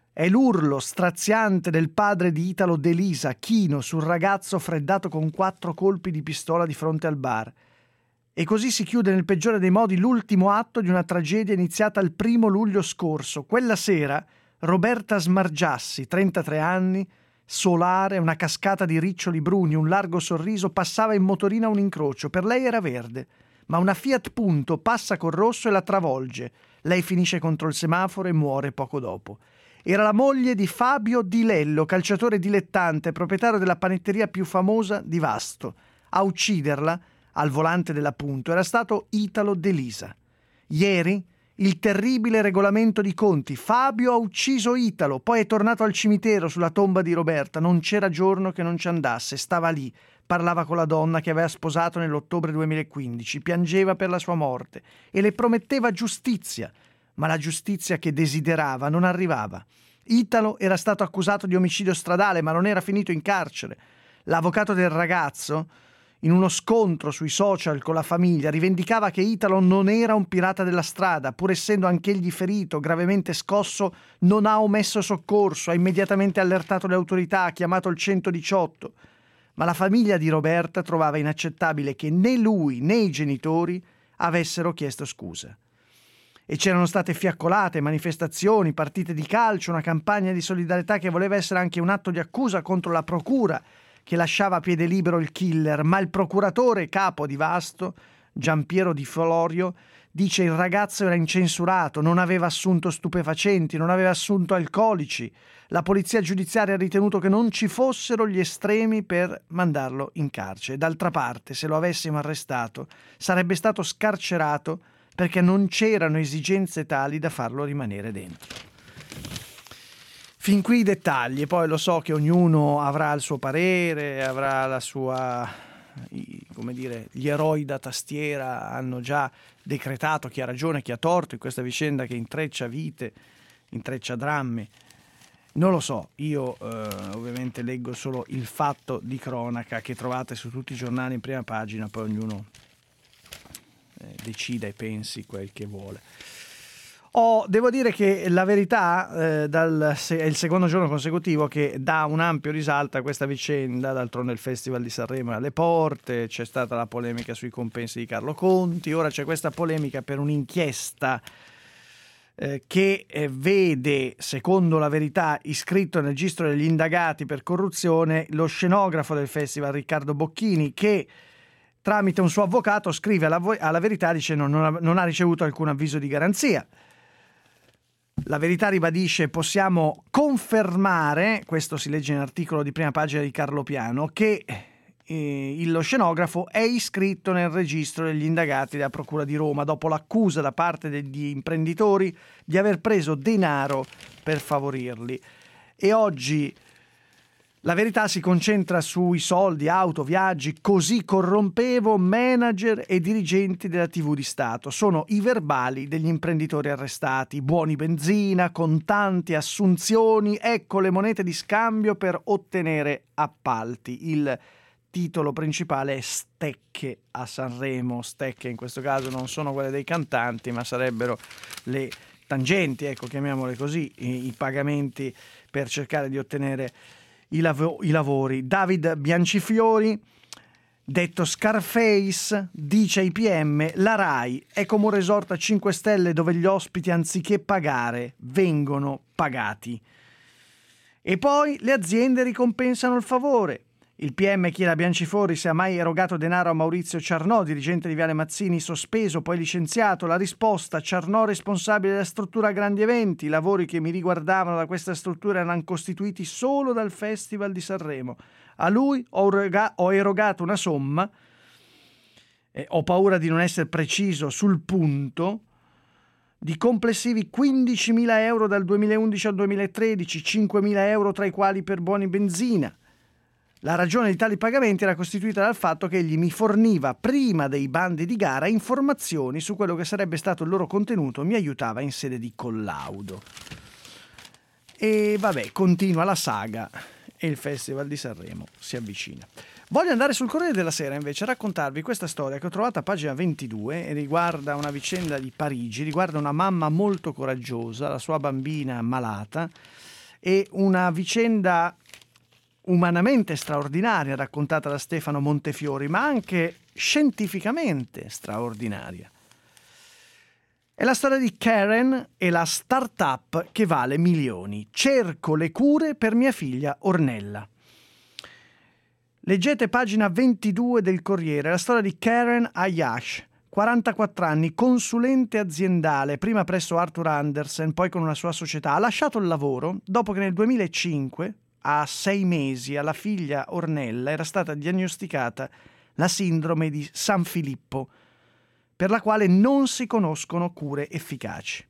È l'urlo straziante del padre di Italo De Lisa, chino, sul ragazzo freddato con quattro colpi di pistola di fronte al bar. E così si chiude nel peggiore dei modi l'ultimo atto di una tragedia iniziata il primo luglio scorso. Quella sera Roberta Smargiassi, trentatré anni, solare, una cascata di riccioli bruni, un largo sorriso, passava in motorina a un incrocio. Per lei era verde, ma una Fiat Punto passa col rosso e la travolge. Lei finisce contro il semaforo e muore poco dopo. Era la moglie di Fabio Di Lello, calciatore dilettante, proprietario della panetteria più famosa di Vasto. A ucciderla, al volante della Punto, era stato Italo De Lisa. Ieri, il terribile regolamento di conti. Fabio ha ucciso Italo, poi è tornato al cimitero sulla tomba di Roberta. Non c'era giorno che non ci andasse, stava lì, parlava con la donna che aveva sposato nell'ottobre duemilaquindici, piangeva per la sua morte e le prometteva giustizia, ma la giustizia che desiderava non arrivava. Italo era stato accusato di omicidio stradale, ma non era finito in carcere. L'avvocato del ragazzo, in uno scontro sui social con la famiglia, rivendicava che Italo non era un pirata della strada, pur essendo anch'egli ferito, gravemente scosso, non ha omesso soccorso, ha immediatamente allertato le autorità, ha chiamato il centodiciotto. Ma la famiglia di Roberta trovava inaccettabile che né lui né i genitori avessero chiesto scusa. E c'erano state fiaccolate, manifestazioni, partite di calcio, una campagna di solidarietà che voleva essere anche un atto di accusa contro la procura che lasciava a piede libero il killer, ma il procuratore capo di Vasto, Giampiero Di Florio, dice il ragazzo era incensurato, non aveva assunto stupefacenti, non aveva assunto alcolici. La polizia giudiziaria ha ritenuto che non ci fossero gli estremi per mandarlo in carcere. D'altra parte, se lo avessimo arrestato, sarebbe stato scarcerato perché non c'erano esigenze tali da farlo rimanere dentro. Fin qui i dettagli, poi lo so che ognuno avrà il suo parere, avrà la sua, come dire, gli eroi da tastiera hanno già decretato chi ha ragione, chi ha torto in questa vicenda che intreccia vite, intreccia drammi. Non lo so, io eh, ovviamente leggo solo il fatto di cronaca che trovate su tutti i giornali in prima pagina, poi ognuno eh, decida e pensi quel che vuole. Oh, devo dire che La Verità eh, dal, se, è il secondo giorno consecutivo che dà un ampio risalto a questa vicenda. D'altronde il Festival di Sanremo è alle porte, c'è stata la polemica sui compensi di Carlo Conti, ora c'è questa polemica per un'inchiesta eh, che eh, vede, secondo La Verità, iscritto nel registro degli indagati per corruzione lo scenografo del festival Riccardo Bocchini, che tramite un suo avvocato scrive alla, alla Verità, dice non, non, ha, non ha ricevuto alcun avviso di garanzia. La Verità ribadisce, possiamo confermare, questo si legge in un articolo di prima pagina di Carlo Piano, che eh, lo scenografo è iscritto nel registro degli indagati della Procura di Roma dopo l'accusa da parte degli imprenditori di aver preso denaro per favorirli. E oggi La Verità si concentra sui soldi, auto, viaggi, così corrompevo manager e dirigenti della tivù di Stato. Sono i verbali degli imprenditori arrestati, buoni benzina, contanti, assunzioni, ecco le monete di scambio per ottenere appalti. Il titolo principale è Stecche a Sanremo. Stecche in questo caso non sono quelle dei cantanti, ma sarebbero le tangenti, ecco, chiamiamole così, i, i pagamenti per cercare di ottenere I, lav- i lavori. David Biancifiori, detto Scarface, dice ai P M: la Rai è come un resort a cinque stelle dove gli ospiti anziché pagare vengono pagati. E poi le aziende ricompensano il favore. Il P M chiede a Biancifiori se ha mai erogato denaro a Maurizio Ciarnò, dirigente di Viale Mazzini, sospeso, poi licenziato. La risposta: Ciarnò responsabile della struttura grandi eventi. I lavori che mi riguardavano da questa struttura erano costituiti solo dal Festival di Sanremo. A lui ho, eroga- ho erogato una somma, eh, ho paura di non essere preciso sul punto, di complessivi quindicimila euro dal duemilaundici al duemilatredici, cinquemila euro tra i quali per buoni benzina. La ragione di tali pagamenti era costituita dal fatto che egli mi forniva, prima dei bandi di gara, informazioni su quello che sarebbe stato il loro contenuto, mi aiutava in sede di collaudo. E vabbè, continua la saga e il Festival di Sanremo si avvicina. Voglio andare sul Corriere della Sera invece a raccontarvi questa storia che ho trovato a pagina ventidue e riguarda una vicenda di Parigi, riguarda una mamma molto coraggiosa, la sua bambina malata, e una vicenda umanamente straordinaria raccontata da Stefano Montefiori, ma anche scientificamente straordinaria. È la storia di Karen e la start-up che vale milioni. Cerco le cure per mia figlia Ornella. Leggete pagina ventidue del Corriere, la storia di Karen Ayash, quarantaquattro anni, consulente aziendale, prima presso Arthur Andersen, poi con una sua società. Ha lasciato il lavoro dopo che nel duemilacinque, a sei mesi, alla figlia Ornella era stata diagnosticata la sindrome di San Filippo, per la quale non si conoscono cure efficaci.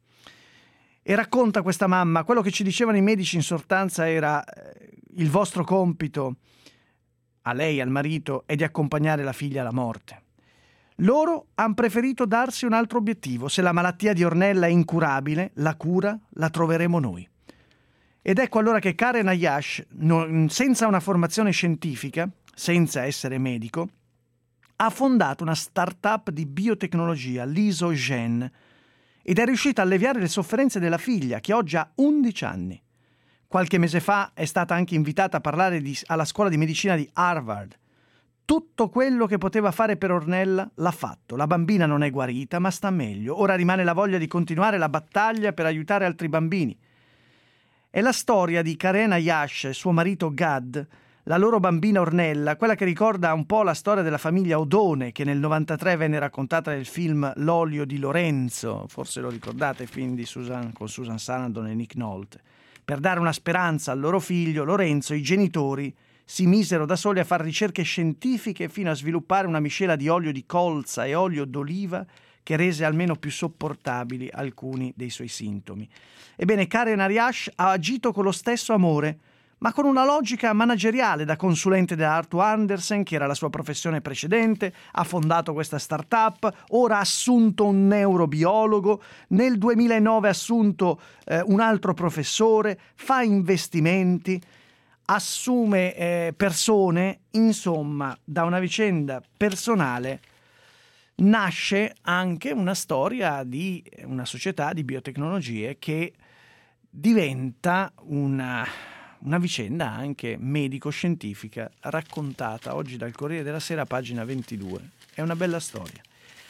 E racconta questa mamma, quello che ci dicevano i medici in sostanza era eh, il vostro compito, a lei e al marito, è di accompagnare la figlia alla morte. Loro hanno preferito darsi un altro obiettivo: se la malattia di Ornella è incurabile, la cura la troveremo noi. Ed ecco allora che Karen Ayash, non, senza una formazione scientifica, senza essere medico, ha fondato una start-up di biotecnologia, l'Isogen, ed è riuscita a alleviare le sofferenze della figlia, che oggi ha undici anni. Qualche mese fa è stata anche invitata a parlare di, alla scuola di medicina di Harvard. Tutto quello che poteva fare per Ornella l'ha fatto. La bambina non è guarita, ma sta meglio. Ora rimane la voglia di continuare la battaglia per aiutare altri bambini. È la storia di Karen Ayash e suo marito Gad, la loro bambina Ornella, quella che ricorda un po' la storia della famiglia Odone, che nel novantatré venne raccontata nel film L'olio di Lorenzo, forse lo ricordate, film di Susan, con Susan Sarandon e Nick Nolte. Per dare una speranza al loro figlio Lorenzo, i genitori si misero da soli a fare ricerche scientifiche fino a sviluppare una miscela di olio di colza e olio d'oliva che rese almeno più sopportabili alcuni dei suoi sintomi. Ebbene, Karen Ayash ha agito con lo stesso amore, ma con una logica manageriale. Da consulente da Arthur Andersen, che era la sua professione precedente, ha fondato questa startup, ora ha assunto un neurobiologo, nel duemilanove ha assunto eh, un altro professore, fa investimenti, assume eh, persone, insomma, da una vicenda personale nasce anche una storia di una società di biotecnologie che diventa una... una vicenda anche medico-scientifica raccontata oggi dal Corriere della Sera, pagina ventidue. È una bella storia.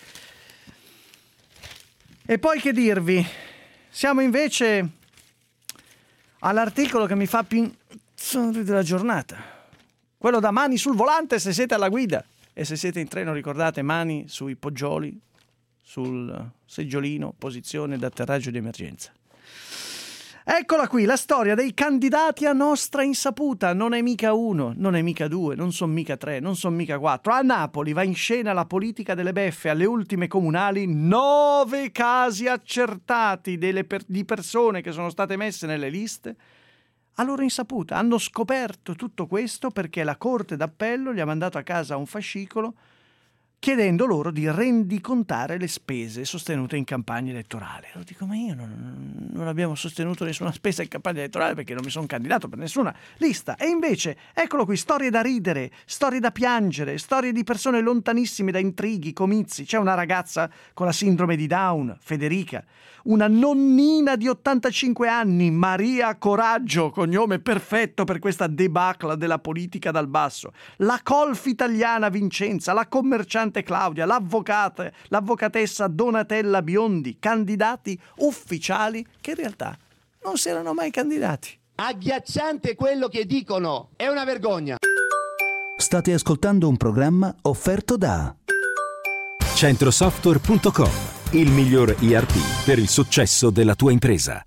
E poi che dirvi? Siamo invece all'articolo che mi fa più della giornata. Quello da mani sul volante se siete alla guida. E se siete in treno ricordate, mani sui poggioli, sul seggiolino, posizione d'atterraggio di emergenza. Eccola qui, la storia dei candidati a nostra insaputa. Non è mica uno, non è mica due, non sono mica tre, non sono mica quattro. A Napoli va in scena la politica delle beffe. Alle ultime comunali, nove casi accertati delle per- di persone che sono state messe nelle liste a loro insaputa. Hanno scoperto tutto questo perché la Corte d'Appello gli ha mandato a casa un fascicolo chiedendo loro di rendicontare le spese sostenute in campagna elettorale. Lo dico, ma io non, non abbiamo sostenuto nessuna spesa in campagna elettorale perché non mi sono candidato per nessuna lista. E invece, eccolo qui, storie da ridere, storie da piangere, storie di persone lontanissime da intrighi, comizi. C'è una ragazza con la sindrome di Down, Federica, una nonnina di ottantacinque anni, Maria Coraggio, cognome perfetto per questa debacle della politica dal basso, la colf italiana Vincenza, la commerciante Claudia, l'avvocata, l'avvocatessa Donatella Biondi, candidati ufficiali che in realtà non si erano mai candidati. Agghiacciante quello che dicono, è una vergogna. State ascoltando un programma offerto da centrosoftware punto com, il miglior E R P per il successo della tua impresa.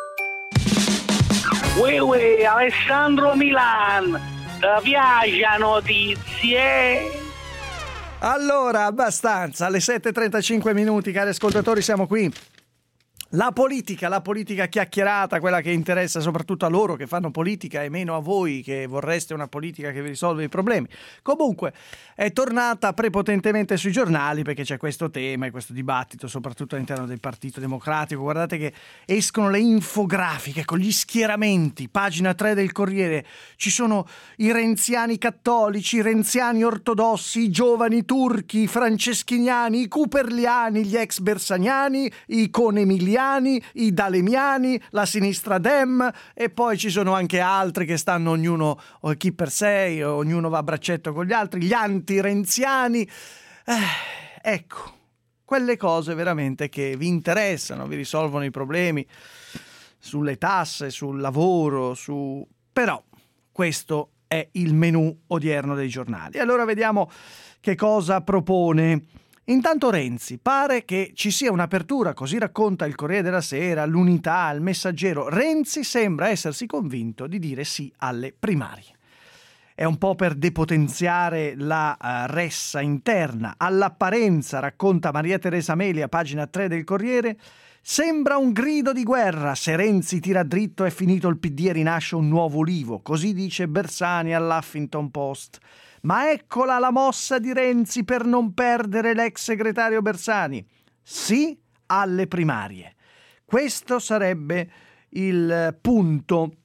Uè uè, Alessandro Milan, ti piace notizie? Allora, abbastanza, alle sette e trentacinque minuti, cari ascoltatori, siamo qui. La politica, la politica chiacchierata, quella che interessa soprattutto a loro che fanno politica e meno a voi che vorreste una politica che vi risolve i problemi. Comunque è tornata prepotentemente sui giornali perché c'è questo tema e questo dibattito soprattutto all'interno del Partito Democratico. Guardate che escono le infografiche con gli schieramenti, pagina tre del Corriere. Ci sono i renziani cattolici, i renziani ortodossi, i giovani turchi, i franceschiniani, i cooperliani, gli ex bersaniani, i conemiliani, Renziani, i Dalemiani, la sinistra Dem, e poi ci sono anche altri che stanno ognuno o chi per sé, ognuno va a braccetto con gli altri, gli anti-renziani. Eh, ecco, quelle cose veramente che vi interessano, vi risolvono i problemi sulle tasse, sul lavoro, su... però questo è il menù odierno dei giornali. Allora vediamo che cosa propone. Intanto Renzi, pare che ci sia un'apertura, così racconta il Corriere della Sera, l'Unità, il Messaggero. Renzi sembra essersi convinto di dire sì alle primarie. È un po' per depotenziare la uh, ressa interna. All'apparenza, racconta Maria Teresa Meli a pagina tre del Corriere, sembra un grido di guerra. Se Renzi tira dritto è finito il P D e rinasce un nuovo Ulivo. Così dice Bersani all'Huffington Post. Ma eccola la mossa di Renzi per non perdere l'ex segretario Bersani. Sì alle primarie. Questo sarebbe il punto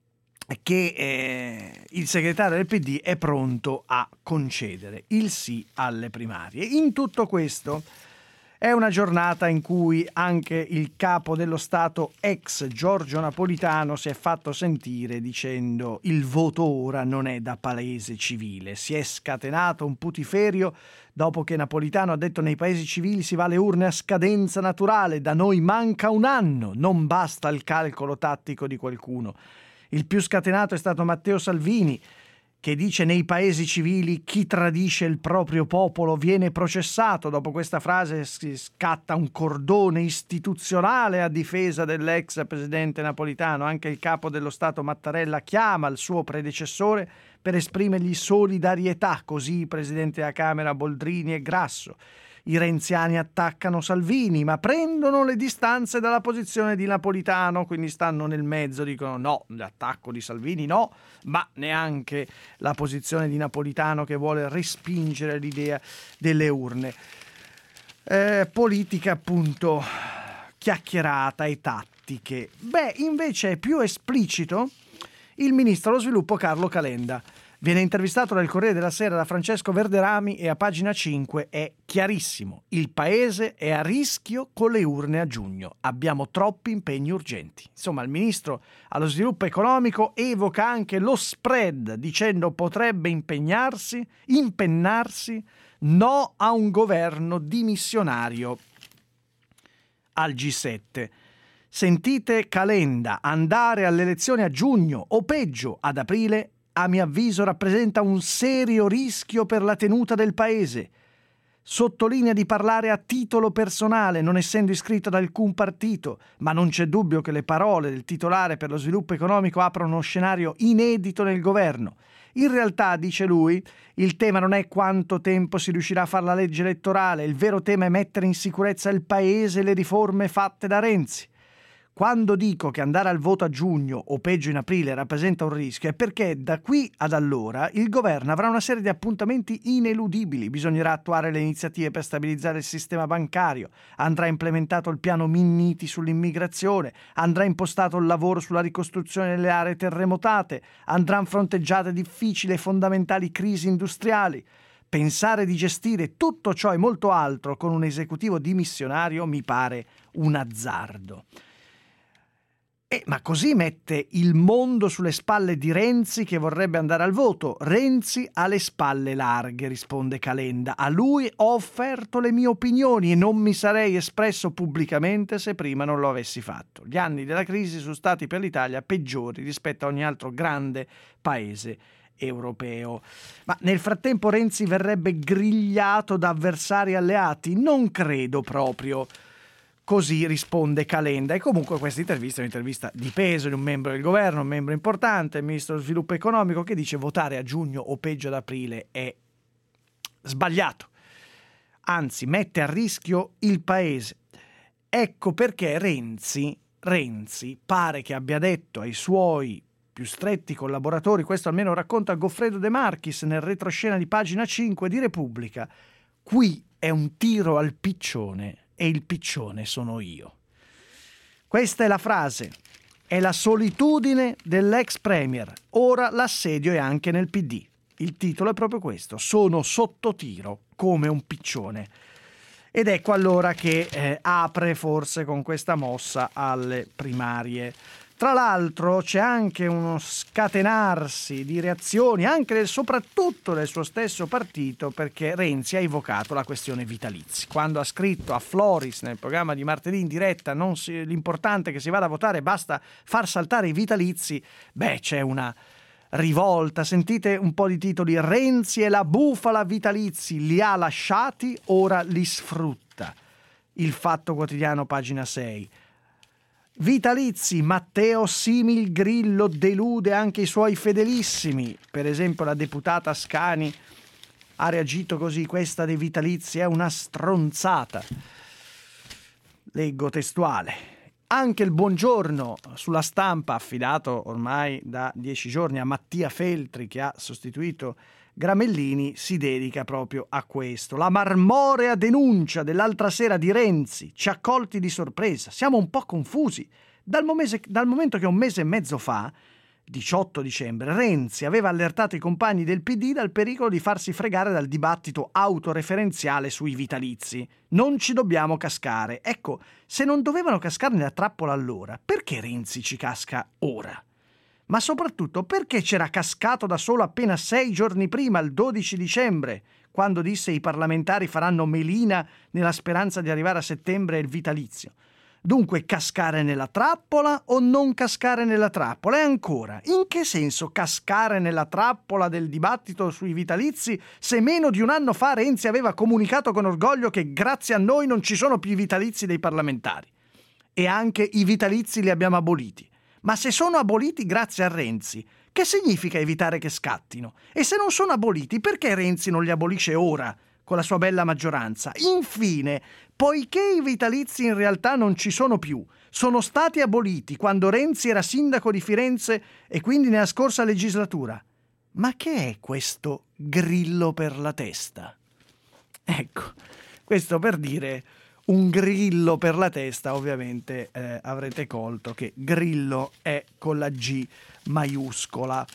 che eh, il segretario del P D è pronto a concedere, il sì alle primarie. In tutto questo è una giornata in cui anche il capo dello Stato ex Giorgio Napolitano si è fatto sentire dicendo il voto ora non è da paese civile. Si è scatenato un putiferio dopo che Napolitano ha detto nei paesi civili si va alle urne a scadenza naturale, da noi manca un anno, non basta il calcolo tattico di qualcuno. Il più scatenato è stato Matteo Salvini, che dice nei paesi civili chi tradisce il proprio popolo viene processato. Dopo questa frase si scatta un cordone istituzionale a difesa dell'ex presidente Napolitano. Anche il capo dello Stato Mattarella chiama il suo predecessore per esprimergli solidarietà, così i presidenti della Camera Boldrini e Grasso. I renziani attaccano Salvini, ma prendono le distanze dalla posizione di Napolitano, quindi stanno nel mezzo, dicono no, l'attacco di Salvini no, ma neanche la posizione di Napolitano che vuole respingere l'idea delle urne. Eh, politica appunto chiacchierata e tattiche. Beh, invece è più esplicito il ministro dello sviluppo Carlo Calenda. Viene intervistato dal Corriere della Sera da Francesco Verderami e a pagina cinque è chiarissimo. Il paese è a rischio con le urne a giugno. Abbiamo troppi impegni urgenti. Insomma, il ministro allo sviluppo economico evoca anche lo spread, dicendo potrebbe impegnarsi, impennarsi, no a un governo dimissionario al G sette. Sentite Calenda, andare alle elezioni a giugno o peggio ad aprile a mio avviso rappresenta un serio rischio per la tenuta del paese. Sottolinea di parlare a titolo personale, non essendo iscritto ad alcun partito, ma non c'è dubbio che le parole del titolare per lo sviluppo economico aprono uno scenario inedito nel governo. In realtà, dice lui, il tema non è quanto tempo si riuscirà a fare la legge elettorale, il vero tema è mettere in sicurezza il paese e le riforme fatte da Renzi. Quando dico che andare al voto a giugno o peggio in aprile rappresenta un rischio è perché da qui ad allora il governo avrà una serie di appuntamenti ineludibili. Bisognerà attuare le iniziative per stabilizzare il sistema bancario, andrà implementato il piano Minniti sull'immigrazione, andrà impostato il lavoro sulla ricostruzione delle aree terremotate, andranno fronteggiate difficili e fondamentali crisi industriali. Pensare di gestire tutto ciò e molto altro con un esecutivo dimissionario mi pare un azzardo. Eh, ma così mette il mondo sulle spalle di Renzi che vorrebbe andare al voto. Renzi ha le spalle larghe, risponde Calenda. A lui ho offerto le mie opinioni e non mi sarei espresso pubblicamente se prima non lo avessi fatto. Gli anni della crisi sono stati per l'Italia peggiori rispetto a ogni altro grande paese europeo. Ma nel frattempo Renzi verrebbe grigliato da avversari alleati? Non credo proprio. Così risponde Calenda. E comunque questa intervista è un'intervista di peso di un membro del governo, un membro importante, il ministro dello sviluppo economico, che dice votare a giugno o peggio ad aprile è sbagliato. Anzi, mette a rischio il paese. Ecco perché Renzi, Renzi pare che abbia detto ai suoi più stretti collaboratori, questo almeno racconta Goffredo De Marchis nel retroscena di pagina cinque di Repubblica, qui è un tiro al piccione e il piccione sono io. Questa è la frase, è la solitudine dell'ex premier, ora l'assedio è anche nel P D. Il titolo è proprio questo, sono sotto tiro come un piccione. ed ecco allora che eh, apre forse con questa mossa alle primarie. Tra l'altro c'è anche uno scatenarsi di reazioni anche e soprattutto del suo stesso partito, perché Renzi ha evocato la questione vitalizi. Quando ha scritto a Floris nel programma di martedì in diretta non si, l'importante è che si vada a votare, basta far saltare i vitalizi, beh, c'è una rivolta. Sentite un po' di titoli: Renzi e la bufala vitalizi, li ha lasciati, ora li sfrutta. Il Fatto Quotidiano, pagina sei. Vitalizi, Matteo simil Grillo delude anche i suoi fedelissimi. Per esempio la deputata Scani ha reagito così: questa dei vitalizi è una stronzata. Leggo testuale. Anche il Buongiorno sulla Stampa, affidato ormai da dieci giorni a Mattia Feltri, che ha sostituito Gramellini, si dedica proprio a questo. La marmorea denuncia dell'altra sera di Renzi ci ha colti di sorpresa. Siamo un po' confusi. Dal, momese, dal momento che un mese e mezzo fa, diciotto dicembre, Renzi aveva allertato i compagni del P D dal pericolo di farsi fregare dal dibattito autoreferenziale sui vitalizi. Non ci dobbiamo cascare. Ecco, se non dovevano cascare nella trappola allora, perché Renzi ci casca ora? Ma soprattutto, perché c'era cascato da solo appena sei giorni prima, il dodici dicembre, quando disse i parlamentari faranno melina nella speranza di arrivare a settembre e il vitalizio? Dunque, cascare nella trappola o non cascare nella trappola? E ancora, in che senso cascare nella trappola del dibattito sui vitalizi se meno di un anno fa Renzi aveva comunicato con orgoglio che grazie a noi non ci sono più i vitalizi dei parlamentari? E anche i vitalizi li abbiamo aboliti. Ma se sono aboliti grazie a Renzi, che significa evitare che scattino? E se non sono aboliti, perché Renzi non li abolisce ora, con la sua bella maggioranza? Infine, poiché i vitalizi in realtà non ci sono più, sono stati aboliti quando Renzi era sindaco di Firenze e quindi nella scorsa legislatura, ma che è questo grillo per la testa? Ecco, questo per dire... Un grillo per la testa, ovviamente eh, avrete colto che grillo è con la G maiuscola.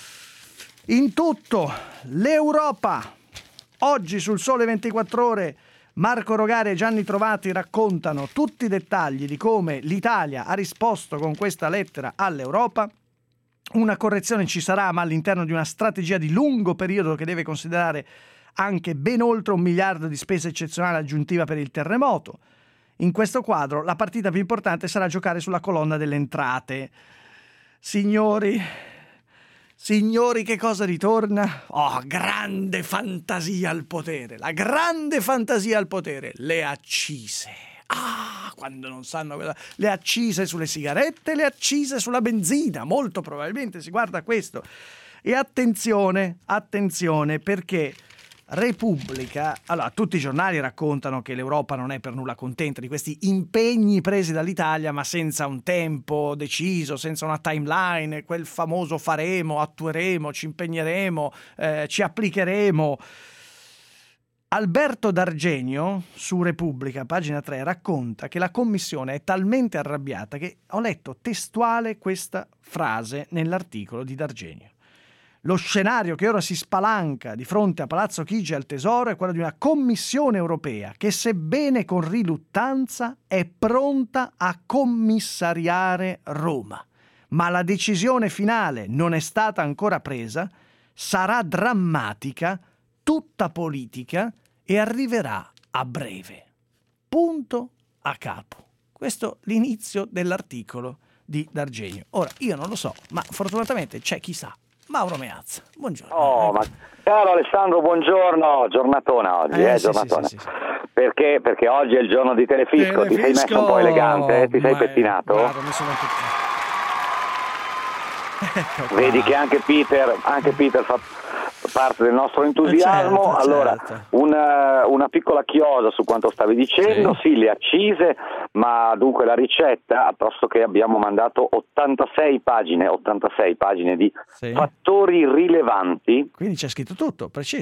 In tutto, l'Europa. Oggi sul Sole ventiquattro Ore Marco Rogari e Gianni Trovati raccontano tutti i dettagli di come l'Italia ha risposto con questa lettera all'Europa. Una correzione ci sarà, ma all'interno di una strategia di lungo periodo che deve considerare anche ben oltre un miliardo di spesa eccezionale aggiuntiva per il terremoto. In questo quadro la partita più importante sarà giocare sulla colonna delle entrate. Signori, signori, che cosa ritorna? Oh, grande fantasia al potere, la grande fantasia al potere, le accise. Ah, quando non sanno cosa... Le accise sulle sigarette, le accise sulla benzina, molto probabilmente si guarda a questo. E attenzione, attenzione, perché Repubblica, allora tutti i giornali raccontano che l'Europa non è per nulla contenta di questi impegni presi dall'Italia, ma senza un tempo deciso, senza una timeline, quel famoso faremo, attueremo, ci impegneremo, eh, ci applicheremo. Alberto D'Argenio su Repubblica, pagina tre, racconta che la commissione è talmente arrabbiata che ho letto testuale questa frase nell'articolo di D'Argenio. Lo scenario che ora si spalanca di fronte a Palazzo Chigi e al Tesoro è quello di una Commissione europea che, sebbene con riluttanza, è pronta a commissariare Roma. Ma la decisione finale non è stata ancora presa, sarà drammatica, tutta politica e arriverà a breve. Punto a capo. Questo è l'inizio dell'articolo di D'Argenio. Ora, io non lo so, ma fortunatamente c'è chi sa. Mauro Meazza, buongiorno. Oh, ma caro Alessandro, buongiorno, giornatona oggi, eh, eh sì, giornatona. Sì, sì, sì. Perché? Perché oggi è il giorno di Telefisco, Telefisco. Ti sei messo un po' elegante, ti sei pettinato? Guarda, mi sono pettinato. Vedi che anche Peter, anche Peter fa parte del nostro entusiasmo. Certo, allora, certo. Una, una piccola chiosa su quanto stavi dicendo, sì. sì, le accise, ma dunque la ricetta, posto che abbiamo mandato ottantasei pagine, ottantasei pagine di sì. fattori rilevanti. Quindi c'è scritto tutto, preciso.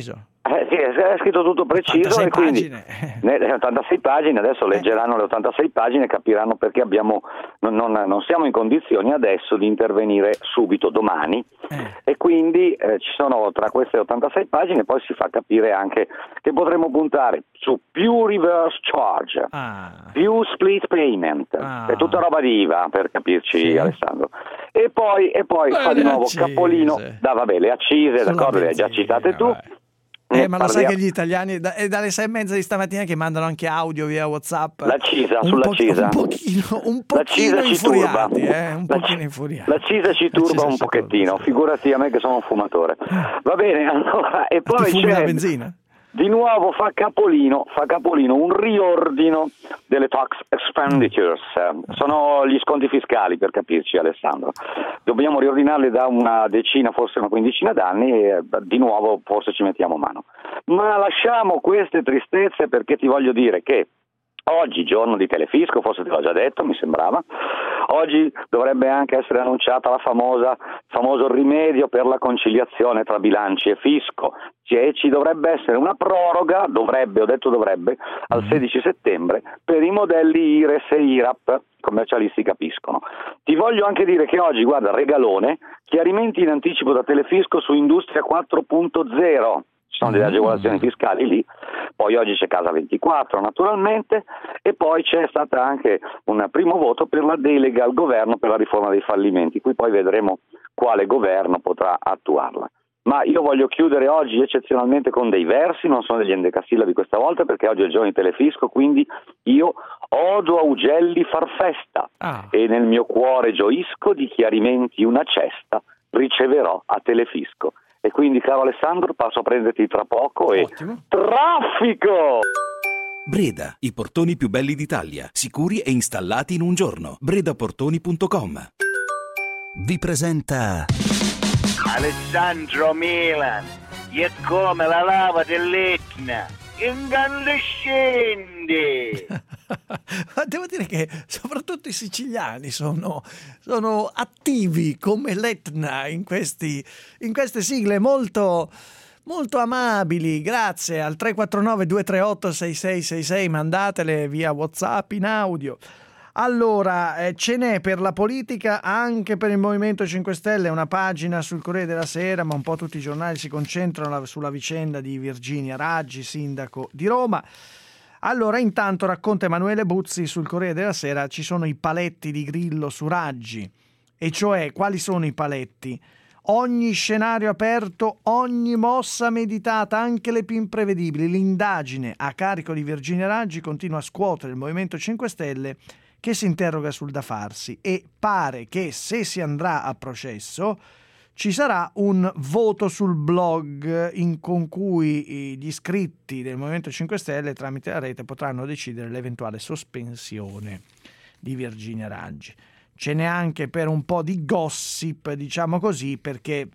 Eh, sì, è scritto tutto preciso e quindi nelle ottantasei pagine, adesso leggeranno le ottantasei pagine e capiranno perché abbiamo, non, non, non siamo in condizioni adesso di intervenire subito domani eh. e quindi eh, ci sono tra queste ottantasei pagine, poi si fa capire anche che potremo puntare su più reverse charge, ah. più split payment, ah. è tutta roba di I V A per capirci sì. Alessandro, e poi, e poi fa di nuovo accise. Capolino, da vabbè le accise, sulla d'accordo, le hai già citate tu. Vai. Eh, ma lo sai che gli italiani da, è dalle sei e mezza di stamattina che mandano anche audio via WhatsApp. La Cisa, sulla po- Cisa. Un pochino, un pochino infuriati, eh, un la pochino C- infuriati. La Cisa ci turba Cisa un pochettino, turba, figurati a me che sono un fumatore. Va bene, allora, e poi ti c'è la benzina? Di nuovo fa capolino, fa capolino un riordino delle tax expenditures, sono gli sconti fiscali per capirci Alessandro, dobbiamo riordinarli da una decina, forse una quindicina d'anni e di nuovo forse ci mettiamo mano, ma lasciamo queste tristezze perché ti voglio dire che oggi, giorno di Telefisco, forse te l'ho già detto, mi sembrava, oggi dovrebbe anche essere annunciata la famosa famoso rimedio per la conciliazione tra bilanci e fisco, e ci dovrebbe essere una proroga, dovrebbe, ho detto dovrebbe, al sedici settembre per i modelli I R E S e I R A P, commercialisti capiscono. Ti voglio anche dire che oggi, guarda, regalone, chiarimenti in anticipo da Telefisco su Industria quattro punto zero. Ci sono delle agevolazioni fiscali lì, poi oggi c'è Casa ventiquattro naturalmente e poi c'è stata anche un primo voto per la delega al governo per la riforma dei fallimenti, qui poi vedremo quale governo potrà attuarla. Ma io voglio chiudere oggi eccezionalmente con dei versi, non sono degli endecasillabi questa volta perché oggi è il giorno di Telefisco, quindi io odo augelli far festa ah. e nel mio cuore gioisco di chiarimenti una cesta riceverò a Telefisco. E quindi, caro Alessandro, passo a prenderti tra poco e Ottimo. Traffico! Breda, i portoni più belli d'Italia, sicuri e installati in un giorno. bredaportoni punto com vi presenta Alessandro Milan, è come la lava dell'Etna, incandescente! Ma devo dire che soprattutto i siciliani sono, sono attivi come l'Etna in, questi, in queste sigle molto, molto amabili. Grazie al tre quattro nove due tre otto sei sei sei sei, mandatele via WhatsApp in audio. Allora, eh, ce n'è per la politica, anche per il Movimento cinque Stelle, una pagina sul Corriere della Sera, ma un po' tutti i giornali si concentrano sulla vicenda di Virginia Raggi, sindaco di Roma. Allora, intanto racconta Emanuele Buzzi sul Corriere della Sera, ci sono i paletti di Grillo su Raggi, e cioè quali sono i paletti? Ogni scenario aperto, ogni mossa meditata, anche le più imprevedibili. L'indagine a carico di Virginia Raggi continua a scuotere il Movimento cinque Stelle, che si interroga sul da farsi, e pare che se si andrà a processo ci sarà un voto sul blog in, con cui gli iscritti del Movimento cinque Stelle tramite la rete potranno decidere l'eventuale sospensione di Virginia Raggi. Ce n'è anche per un po' di gossip, diciamo così, perché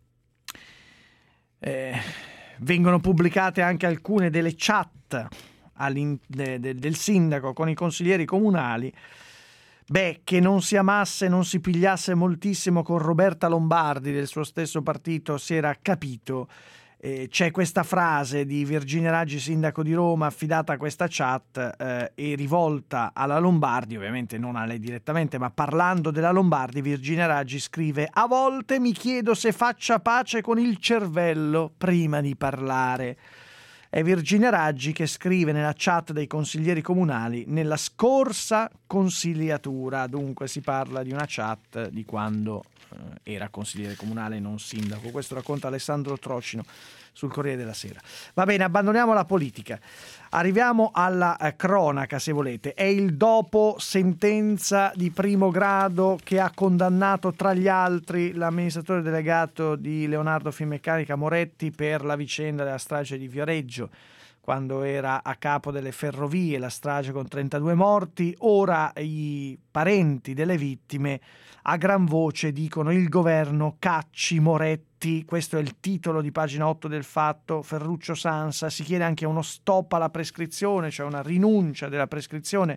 eh, vengono pubblicate anche alcune delle chat de, de, del sindaco con i consiglieri comunali. Beh, che non si amasse, non si pigliasse moltissimo con Roberta Lombardi del suo stesso partito si era capito. Eh, c'è questa frase di Virginia Raggi, sindaco di Roma, affidata a questa chat eh, e rivolta alla Lombardi, ovviamente non a lei direttamente, ma parlando della Lombardi, Virginia Raggi scrive: a volte mi chiedo se faccia pace con il cervello prima di parlare. È Virginia Raggi che scrive nella chat dei consiglieri comunali nella scorsa consigliatura, dunque si parla di una chat di quando eh, era consigliere comunale e non sindaco. Questo racconta Alessandro Trocino sul Corriere della Sera. Va bene, abbandoniamo la politica, arriviamo alla eh, cronaca, se volete. È il dopo sentenza di primo grado che ha condannato tra gli altri l'amministratore delegato di Leonardo Finmeccanica Moretti per la vicenda della strage di Viareggio, quando era a capo delle ferrovie, la strage con trentadue morti. Ora i parenti delle vittime a gran voce dicono: il governo cacci Moretti. Questo è il titolo di pagina otto del Fatto. Ferruccio Sansa, si chiede anche uno stop alla prescrizione, cioè una rinuncia della prescrizione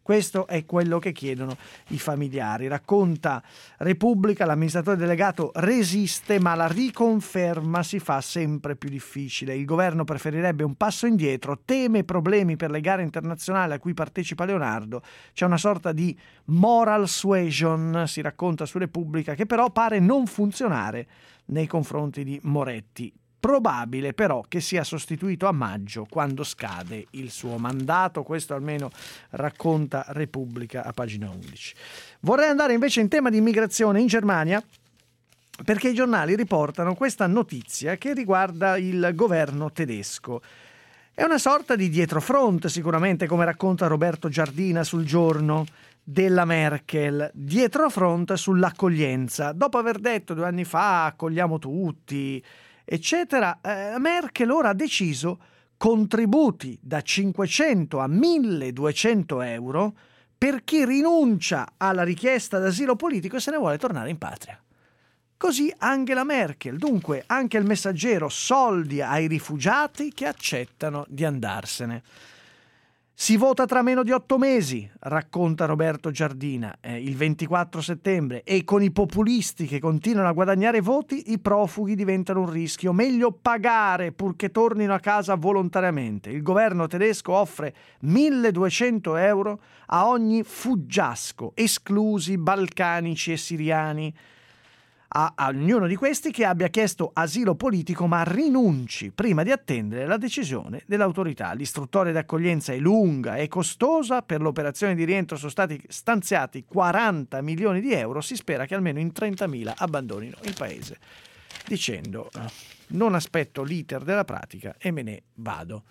Questo è quello che chiedono i familiari. Racconta Repubblica, l'amministratore delegato resiste, ma la riconferma si fa sempre più difficile. Il governo preferirebbe un passo indietro, teme problemi per le gare internazionali a cui partecipa Leonardo. C'è una sorta di moral suasion, si racconta su Repubblica, che però pare non funzionare nei confronti di Moretti. Probabile però che sia sostituito a maggio, quando scade il suo mandato. Questo almeno racconta Repubblica a pagina undici. Vorrei andare invece in tema di immigrazione in Germania, perché i giornali riportano questa notizia che riguarda il governo tedesco. È una sorta di dietrofront, sicuramente, come racconta Roberto Giardina sul Giorno, della Merkel, dietrofront sull'accoglienza. Dopo aver detto due anni fa accogliamo tutti, eccetera, eh, Merkel ora ha deciso contributi da cinquecento a milleduecento euro per chi rinuncia alla richiesta d'asilo politico e se ne vuole tornare in patria. Così Angela Merkel. Dunque anche il Messaggero: soldi ai rifugiati che accettano di andarsene. Si vota tra meno di otto mesi, racconta Roberto Giardina, eh, il ventiquattro settembre, e con i populisti che continuano a guadagnare voti i profughi diventano un rischio. Meglio pagare purché tornino a casa volontariamente. Il governo tedesco offre milleduecento euro a ogni fuggiasco, esclusi balcanici e siriani. A, a ognuno di questi che abbia chiesto asilo politico ma rinunci prima di attendere la decisione dell'autorità. L'istruttoria d'accoglienza è lunga e costosa, per l'operazione di rientro sono stati stanziati quaranta milioni di euro, si spera che almeno in trentamila abbandonino il paese, dicendo non aspetto l'iter della pratica e me ne vado.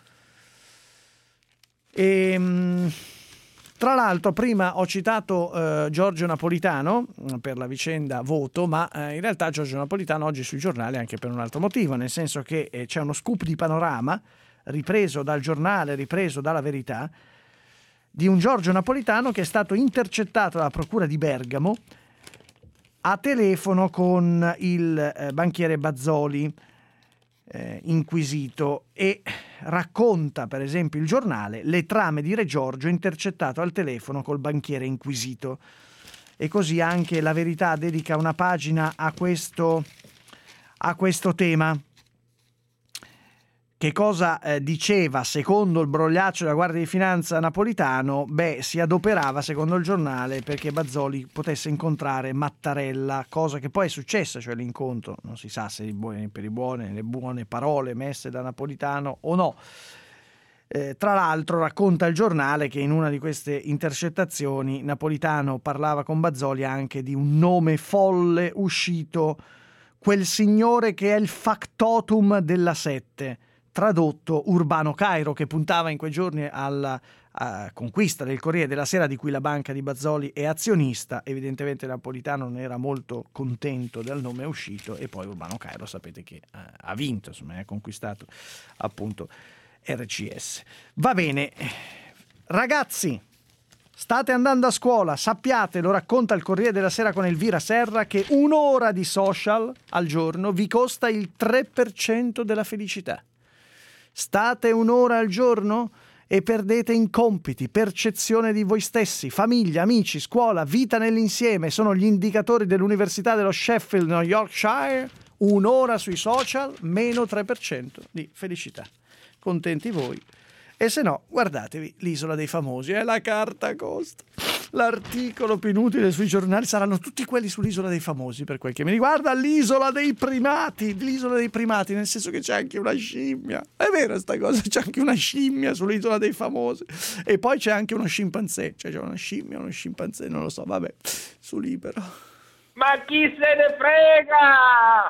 E... Tra l'altro prima ho citato eh, Giorgio Napolitano per la vicenda voto, ma eh, in realtà Giorgio Napolitano oggi sui giornali anche per un altro motivo, nel senso che eh, c'è uno scoop di Panorama, ripreso dal giornale, ripreso dalla Verità, di un Giorgio Napolitano che è stato intercettato dalla procura di Bergamo a telefono con il eh, banchiere Bazzoli, Eh, inquisito, e racconta, per esempio, il giornale, le trame di Re Giorgio intercettato al telefono col banchiere inquisito. E così anche la Verità dedica una pagina a questo, a questo tema. Che cosa eh, diceva secondo il brogliaccio della Guardia di Finanza Napolitano? Beh, si adoperava, secondo il giornale, perché Bazzoli potesse incontrare Mattarella, cosa che poi è successa, cioè l'incontro, non si sa se per i buoni, le buone parole messe da Napolitano o no. Eh, tra l'altro racconta il giornale che in una di queste intercettazioni Napolitano parlava con Bazzoli anche di un nome folle uscito, quel signore che è il factotum della Sette, tradotto Urbano Cairo, che puntava in quei giorni alla uh, conquista del Corriere della Sera, di cui la banca di Bazzoli è azionista. Evidentemente Napolitano non era molto contento del nome uscito, e poi Urbano Cairo sapete che uh, ha vinto, insomma, ha conquistato appunto R C S. Va bene, ragazzi, state andando a scuola, sappiate, lo racconta il Corriere della Sera con Elvira Serra, che un'ora di social al giorno vi costa il tre per cento della felicità. State un'ora al giorno e perdete in compiti, percezione di voi stessi, famiglia, amici, scuola, vita nell'insieme. Sono gli indicatori dell'Università dello Sheffield, New Yorkshire. Un'ora sui social, meno tre per cento di felicità. Contenti voi. E se no, guardatevi l'Isola dei Famosi, è la carta costa. L'articolo più inutile sui giornali saranno tutti quelli sull'Isola dei Famosi, per quel che mi riguarda. L'isola dei primati, l'isola dei primati, nel senso che c'è anche una scimmia. È vero sta cosa, c'è anche una scimmia sull'Isola dei Famosi. E poi c'è anche uno scimpanzé, cioè c'è una scimmia, uno scimpanzé, non lo so, vabbè, su Libero. Ma chi se ne frega?